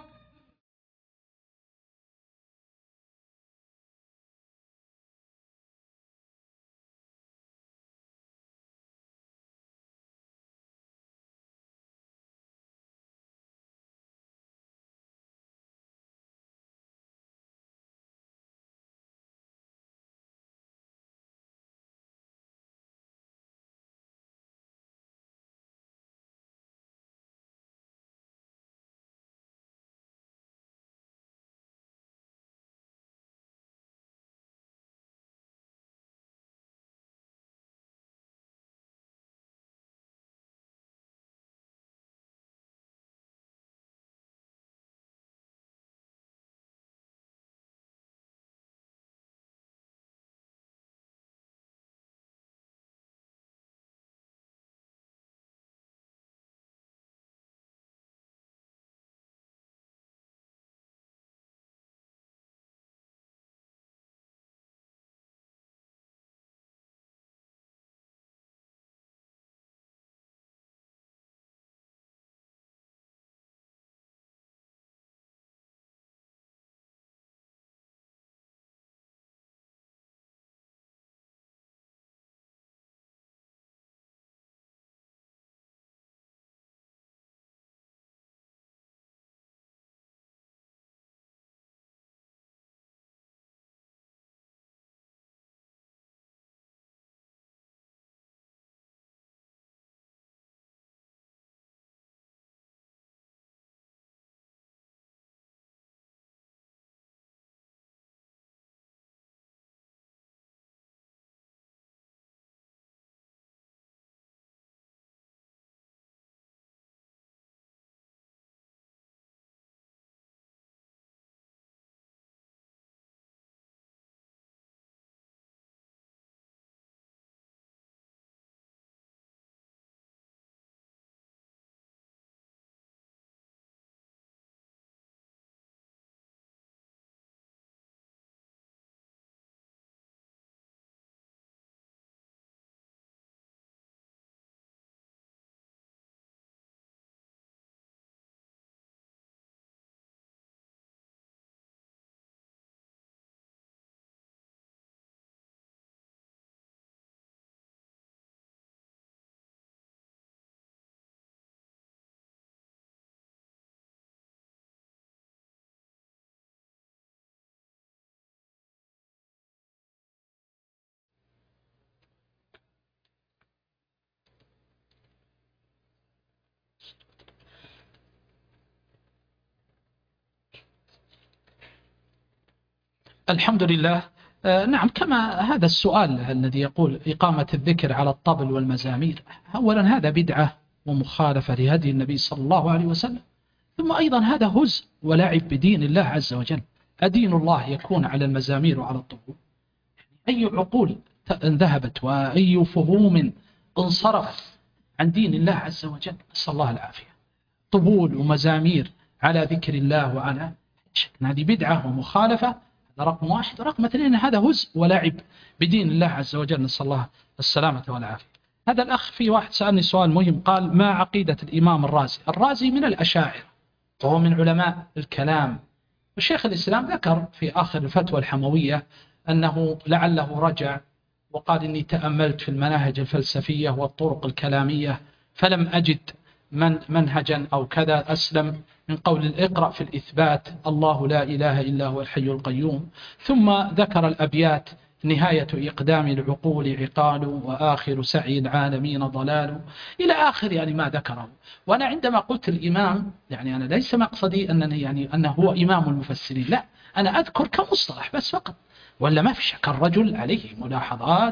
الحمد لله. آه نعم، كما هذا السؤال الذي يقول إقامة الذكر على الطبل والمزامير، أولا هذا بدعة ومخالفة لهدي النبي صلى الله عليه وسلم، ثم أيضا هذا هزء ولعب بدين الله عز وجل. أدين الله يكون على المزامير وعلى الطبول؟ أي عقول ذهبت وأي فهوم انصرفت عن دين الله عز وجل، نسأل الله العافية. طبول ومزامير على ذكر الله وعلى شك، هذه بدعة ومخالفة، هذا رقم واحد. رقم اثنين، هذا هزء ولعب بدين الله عز وجل، نسأل الله السلامة والعافية. هذا الأخ في واحد سألني سؤال مهم، قال: ما عقيدة الإمام الرازي؟ الرازي من الأشاعرة وهو من علماء الكلام، والشيخ الإسلام ذكر في آخر الفتوى الحموية أنه لعله رجع وقال: إني تأملت في المناهج الفلسفية والطرق الكلامية فلم أجد من منهجا أو كذا أسلم من قول الإقرأ في الإثبات الله لا إله إلا هو الحي القيوم. ثم ذكر الأبيات: نهاية إقدام العقول عقال وآخر سعي العالمين ضلال، إلى آخر يعني ما ذكره. وأنا عندما قلت الإمام، يعني أنا ليس مقصدي أنني يعني أنه هو إمام المفسرين، لا، أنا أذكر كمصطلح بس فقط، ولا ما في شك الرجل عليه ملاحظات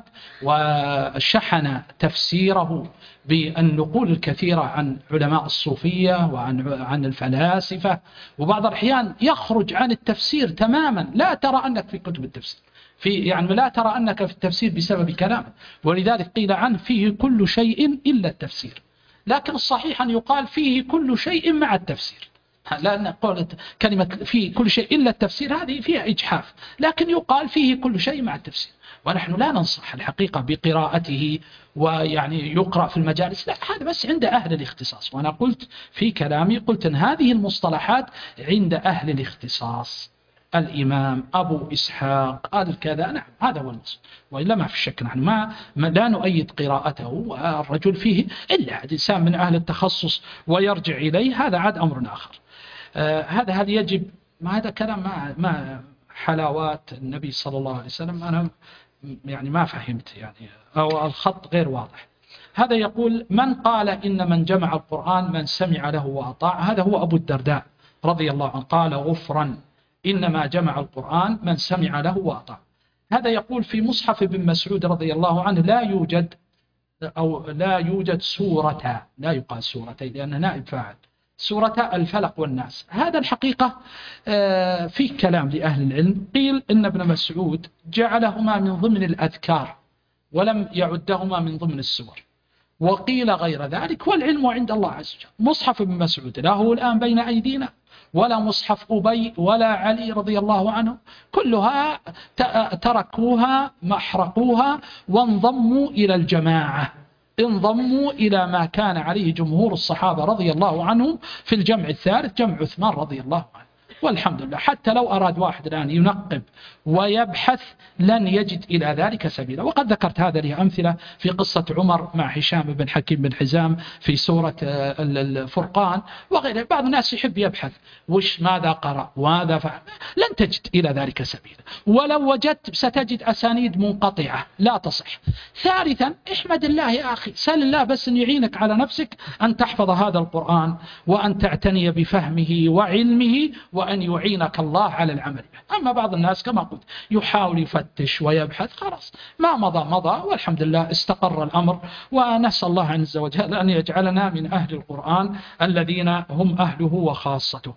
وشحن تفسيره بالنقول الكثيرة عن علماء الصوفية وعن عن الفلاسفة، وبعض الأحيان يخرج عن التفسير تماما، لا ترى أنك في كتب التفسير، في يعني لا ترى أنك في التفسير بسبب كلامه. ولذلك قيل عنه فيه كل شيء إلا التفسير، لكن الصحيح أن يقال فيه كل شيء مع التفسير، لأن قولت كلمة فيه كل شيء إلا التفسير هذه فيها إجحاف، لكن يقال فيه كل شيء مع التفسير. ونحن لا ننصح الحقيقة بقراءته ويعني يقرأ في المجالس، لا، هذا بس عند أهل الاختصاص. وأنا قلت في كلامي، قلت أن هذه المصطلحات عند أهل الاختصاص، الإمام أبو إسحاق الكذا، نعم هذا هو النص، وإلا ما في شك نحن ما, ما لا نؤيد قراءته. والرجل فيه إلا إنسان من أهل التخصص ويرجع إليه، هذا عاد أمر آخر. آه هذا هذا يجب، ما هذا كلام ما ما حلاوات النبي صلى الله عليه وسلم، أنا يعني ما فهمت يعني، أو الخط غير واضح. هذا يقول: من قال إن من جمع القرآن من سمع له وأطاع؟ هذا هو أبو الدرداء رضي الله عنه، قال غفرا إنما جمع القرآن من سمع له وأطاع. هذا يقول: في مصحف ابن مسعود رضي الله عنه لا يوجد أو لا يوجد سورة، لا يقال سورتين لأنه نائب فاعل، سورة الفلق والناس. هذا الحقيقة في كلام لأهل العلم، قيل إن ابن مسعود جعلهما من ضمن الأذكار ولم يعدهما من ضمن السور، وقيل غير ذلك، والعلم عند الله عز وجل. مصحف ابن مسعود لا هو الآن بين أيدينا، ولا مصحف أبي ولا علي رضي الله عنه، كلها تركوها محرقوها وانضموا إلى الجماعة، انضموا إلى ما كان عليه جمهور الصحابة رضي الله عنهم في الجمع الثالث، جمع عثمان رضي الله عنه. والحمد لله، حتى لو أراد واحد الآن ينقب ويبحث لن يجد إلى ذلك سبيلا. وقد ذكرت هذا له أمثلة في قصة عمر مع هشام بن حكيم بن حزام في سورة الفرقان وغيرها. بعض الناس يحب يبحث وش ماذا قرأ وماذا فعل، لن تجد إلى ذلك سبيلا، ولو وجدت ستجد أسانيد منقطعة لا تصح. ثالثا، احمد الله يا أخي، سل الله بس أن يعينك على نفسك أن تحفظ هذا القرآن وأن تعتني بفهمه وعلمه، وأن يعينك الله على العمل به. أما بعض الناس كما قلت يحاول يفتش ويبحث، خلاص ما مضى مضى، والحمد لله استقر الأمر. ونسأل الله عز وجل أن يجعلنا من أهل القرآن الذين هم أهله وخاصته.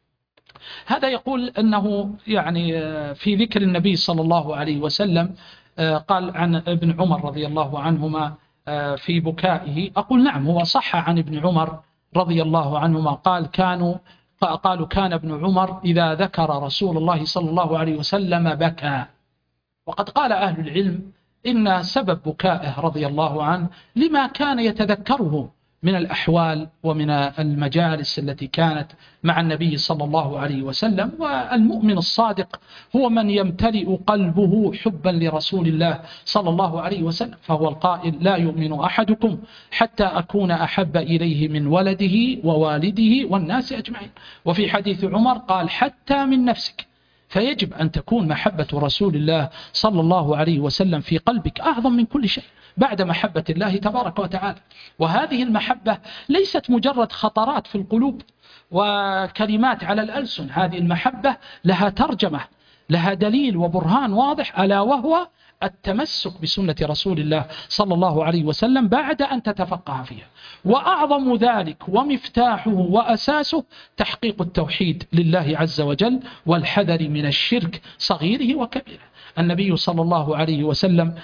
هذا يقول أنه يعني في ذكر النبي صلى الله عليه وسلم قال عن ابن عمر رضي الله عنهما في بكائه، أقول نعم هو صح عن ابن عمر رضي الله عنهما قال كانوا قالوا كان ابن عمر إذا ذكر رسول الله صلى الله عليه وسلم بكى. وقد قال أهل العلم إن سبب بكائه رضي الله عنه لما كان يتذكره من الأحوال ومن المجالس التي كانت مع النبي صلى الله عليه وسلم. والمؤمن الصادق هو من يمتلئ قلبه حبا لرسول الله صلى الله عليه وسلم، فهو القائل لا يؤمن أحدكم حتى أكون أحب إليه من ولده ووالده والناس أجمعين. وفي حديث عمر قال حتى من نفسك. فيجب أن تكون محبة رسول الله صلى الله عليه وسلم في قلبك أعظم من كل شيء بعد محبة الله تبارك وتعالى. وهذه المحبة ليست مجرد خطرات في القلوب وكلمات على الألسن، هذه المحبة لها ترجمة لها دليل وبرهان واضح، ألا وهو التمسك بسنة رسول الله صلى الله عليه وسلم بعد أن تتفقه فيها. وأعظم ذلك ومفتاحه وأساسه تحقيق التوحيد لله عز وجل والحذر من الشرك صغيره وكبيره. النبي صلى الله عليه وسلم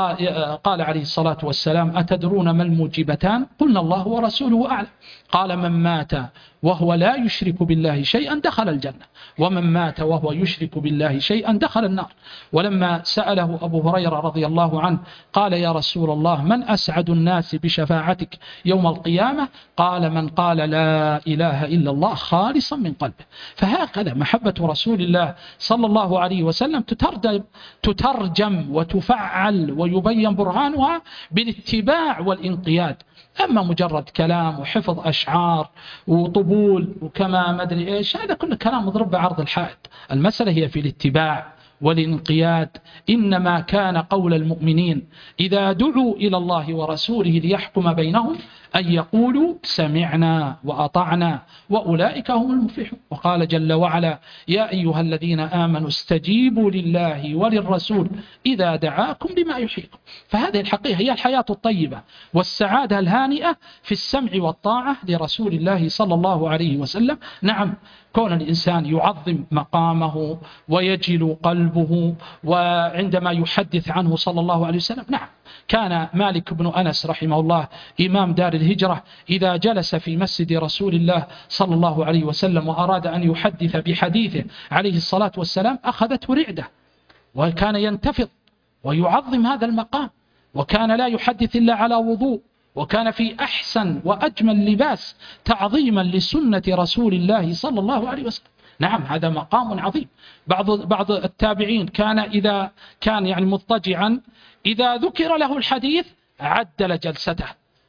قال عليه الصلاة والسلام: أتدرون ما الموجبتان؟ قلنا الله ورسوله أعلم. قال: من مات وهو لا يشرك بالله شيئا دخل الجنة، ومن مات وهو يشرك بالله شيئا دخل النار. ولما سأله أبو هريرة رضي الله عنه قال: يا رسول الله، من أسعد الناس بشفاعتك يوم القيامة؟ قال: من قال لا إله إلا الله خالصا من قلبه. فهكذا محبة رسول الله صلى الله عليه وسلم تترجم, تترجم وتفعل ويبين برهانها بالاتباع والانقياد. أما مجرد كلام وحفظ أشعار وطبول وكما مدري إيش، هذا كله كلام مضرب بعرض الحائط. المسألة هي في الاتباع والانقياد. إنما كان قول المؤمنين إذا دعوا إلى الله ورسوله ليحكم بينهم أن يقولوا سمعنا وأطعنا وأولئك هم المفلحون. وقال جل وعلا: يا أيها الذين آمنوا استجيبوا لله وللرسول إذا دعاكم لما يحييكم. فهذه الحقيقة هي الحياة الطيبة والسعادة الهانئة في السمع والطاعة لرسول الله صلى الله عليه وسلم. نعم، كون الإنسان يعظم مقامه ويجل قلبه وعندما يحدث عنه صلى الله عليه وسلم. نعم، كان مالك بن أنس رحمه الله إمام دار الهجرة إذا جلس في مسجد رسول الله صلى الله عليه وسلم وأراد أن يحدث بحديثه عليه الصلاة والسلام أخذته رعدة، وكان ينتفض ويعظم هذا المقام، وكان لا يحدث إلا على وضوء، وكان في أحسن وأجمل لباس تعظيما لسنة رسول الله صلى الله عليه وسلم. نعم، هذا مقام عظيم. بعض بعض التابعين كان إذا كان يعني مضطجعا إذا ذكر له الحديث عدل جلسته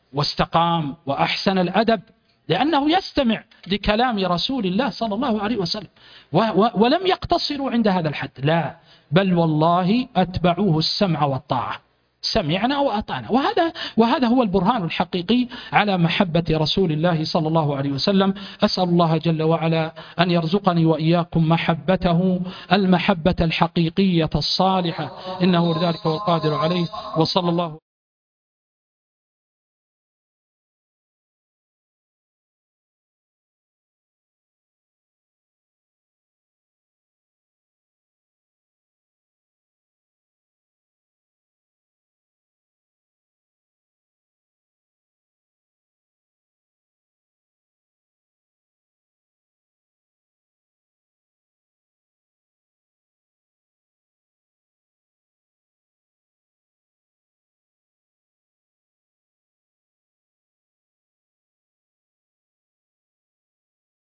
واستقام وأحسن الأدب، لأنه يستمع لكلام رسول الله صلى الله عليه وسلم. ولم يقتصروا عند هذا الحد، لا، بل والله أتبعوه السمع والطاعة، سمعنا وأطعنا. وهذا وهذا هو البرهان الحقيقي على محبة رسول الله صلى الله عليه وسلم. أسأل الله جل وعلا أن يرزقني وإياكم محبته، المحبة الحقيقية الصالحة، إنه لذلك والقادر عليه. وصلى الله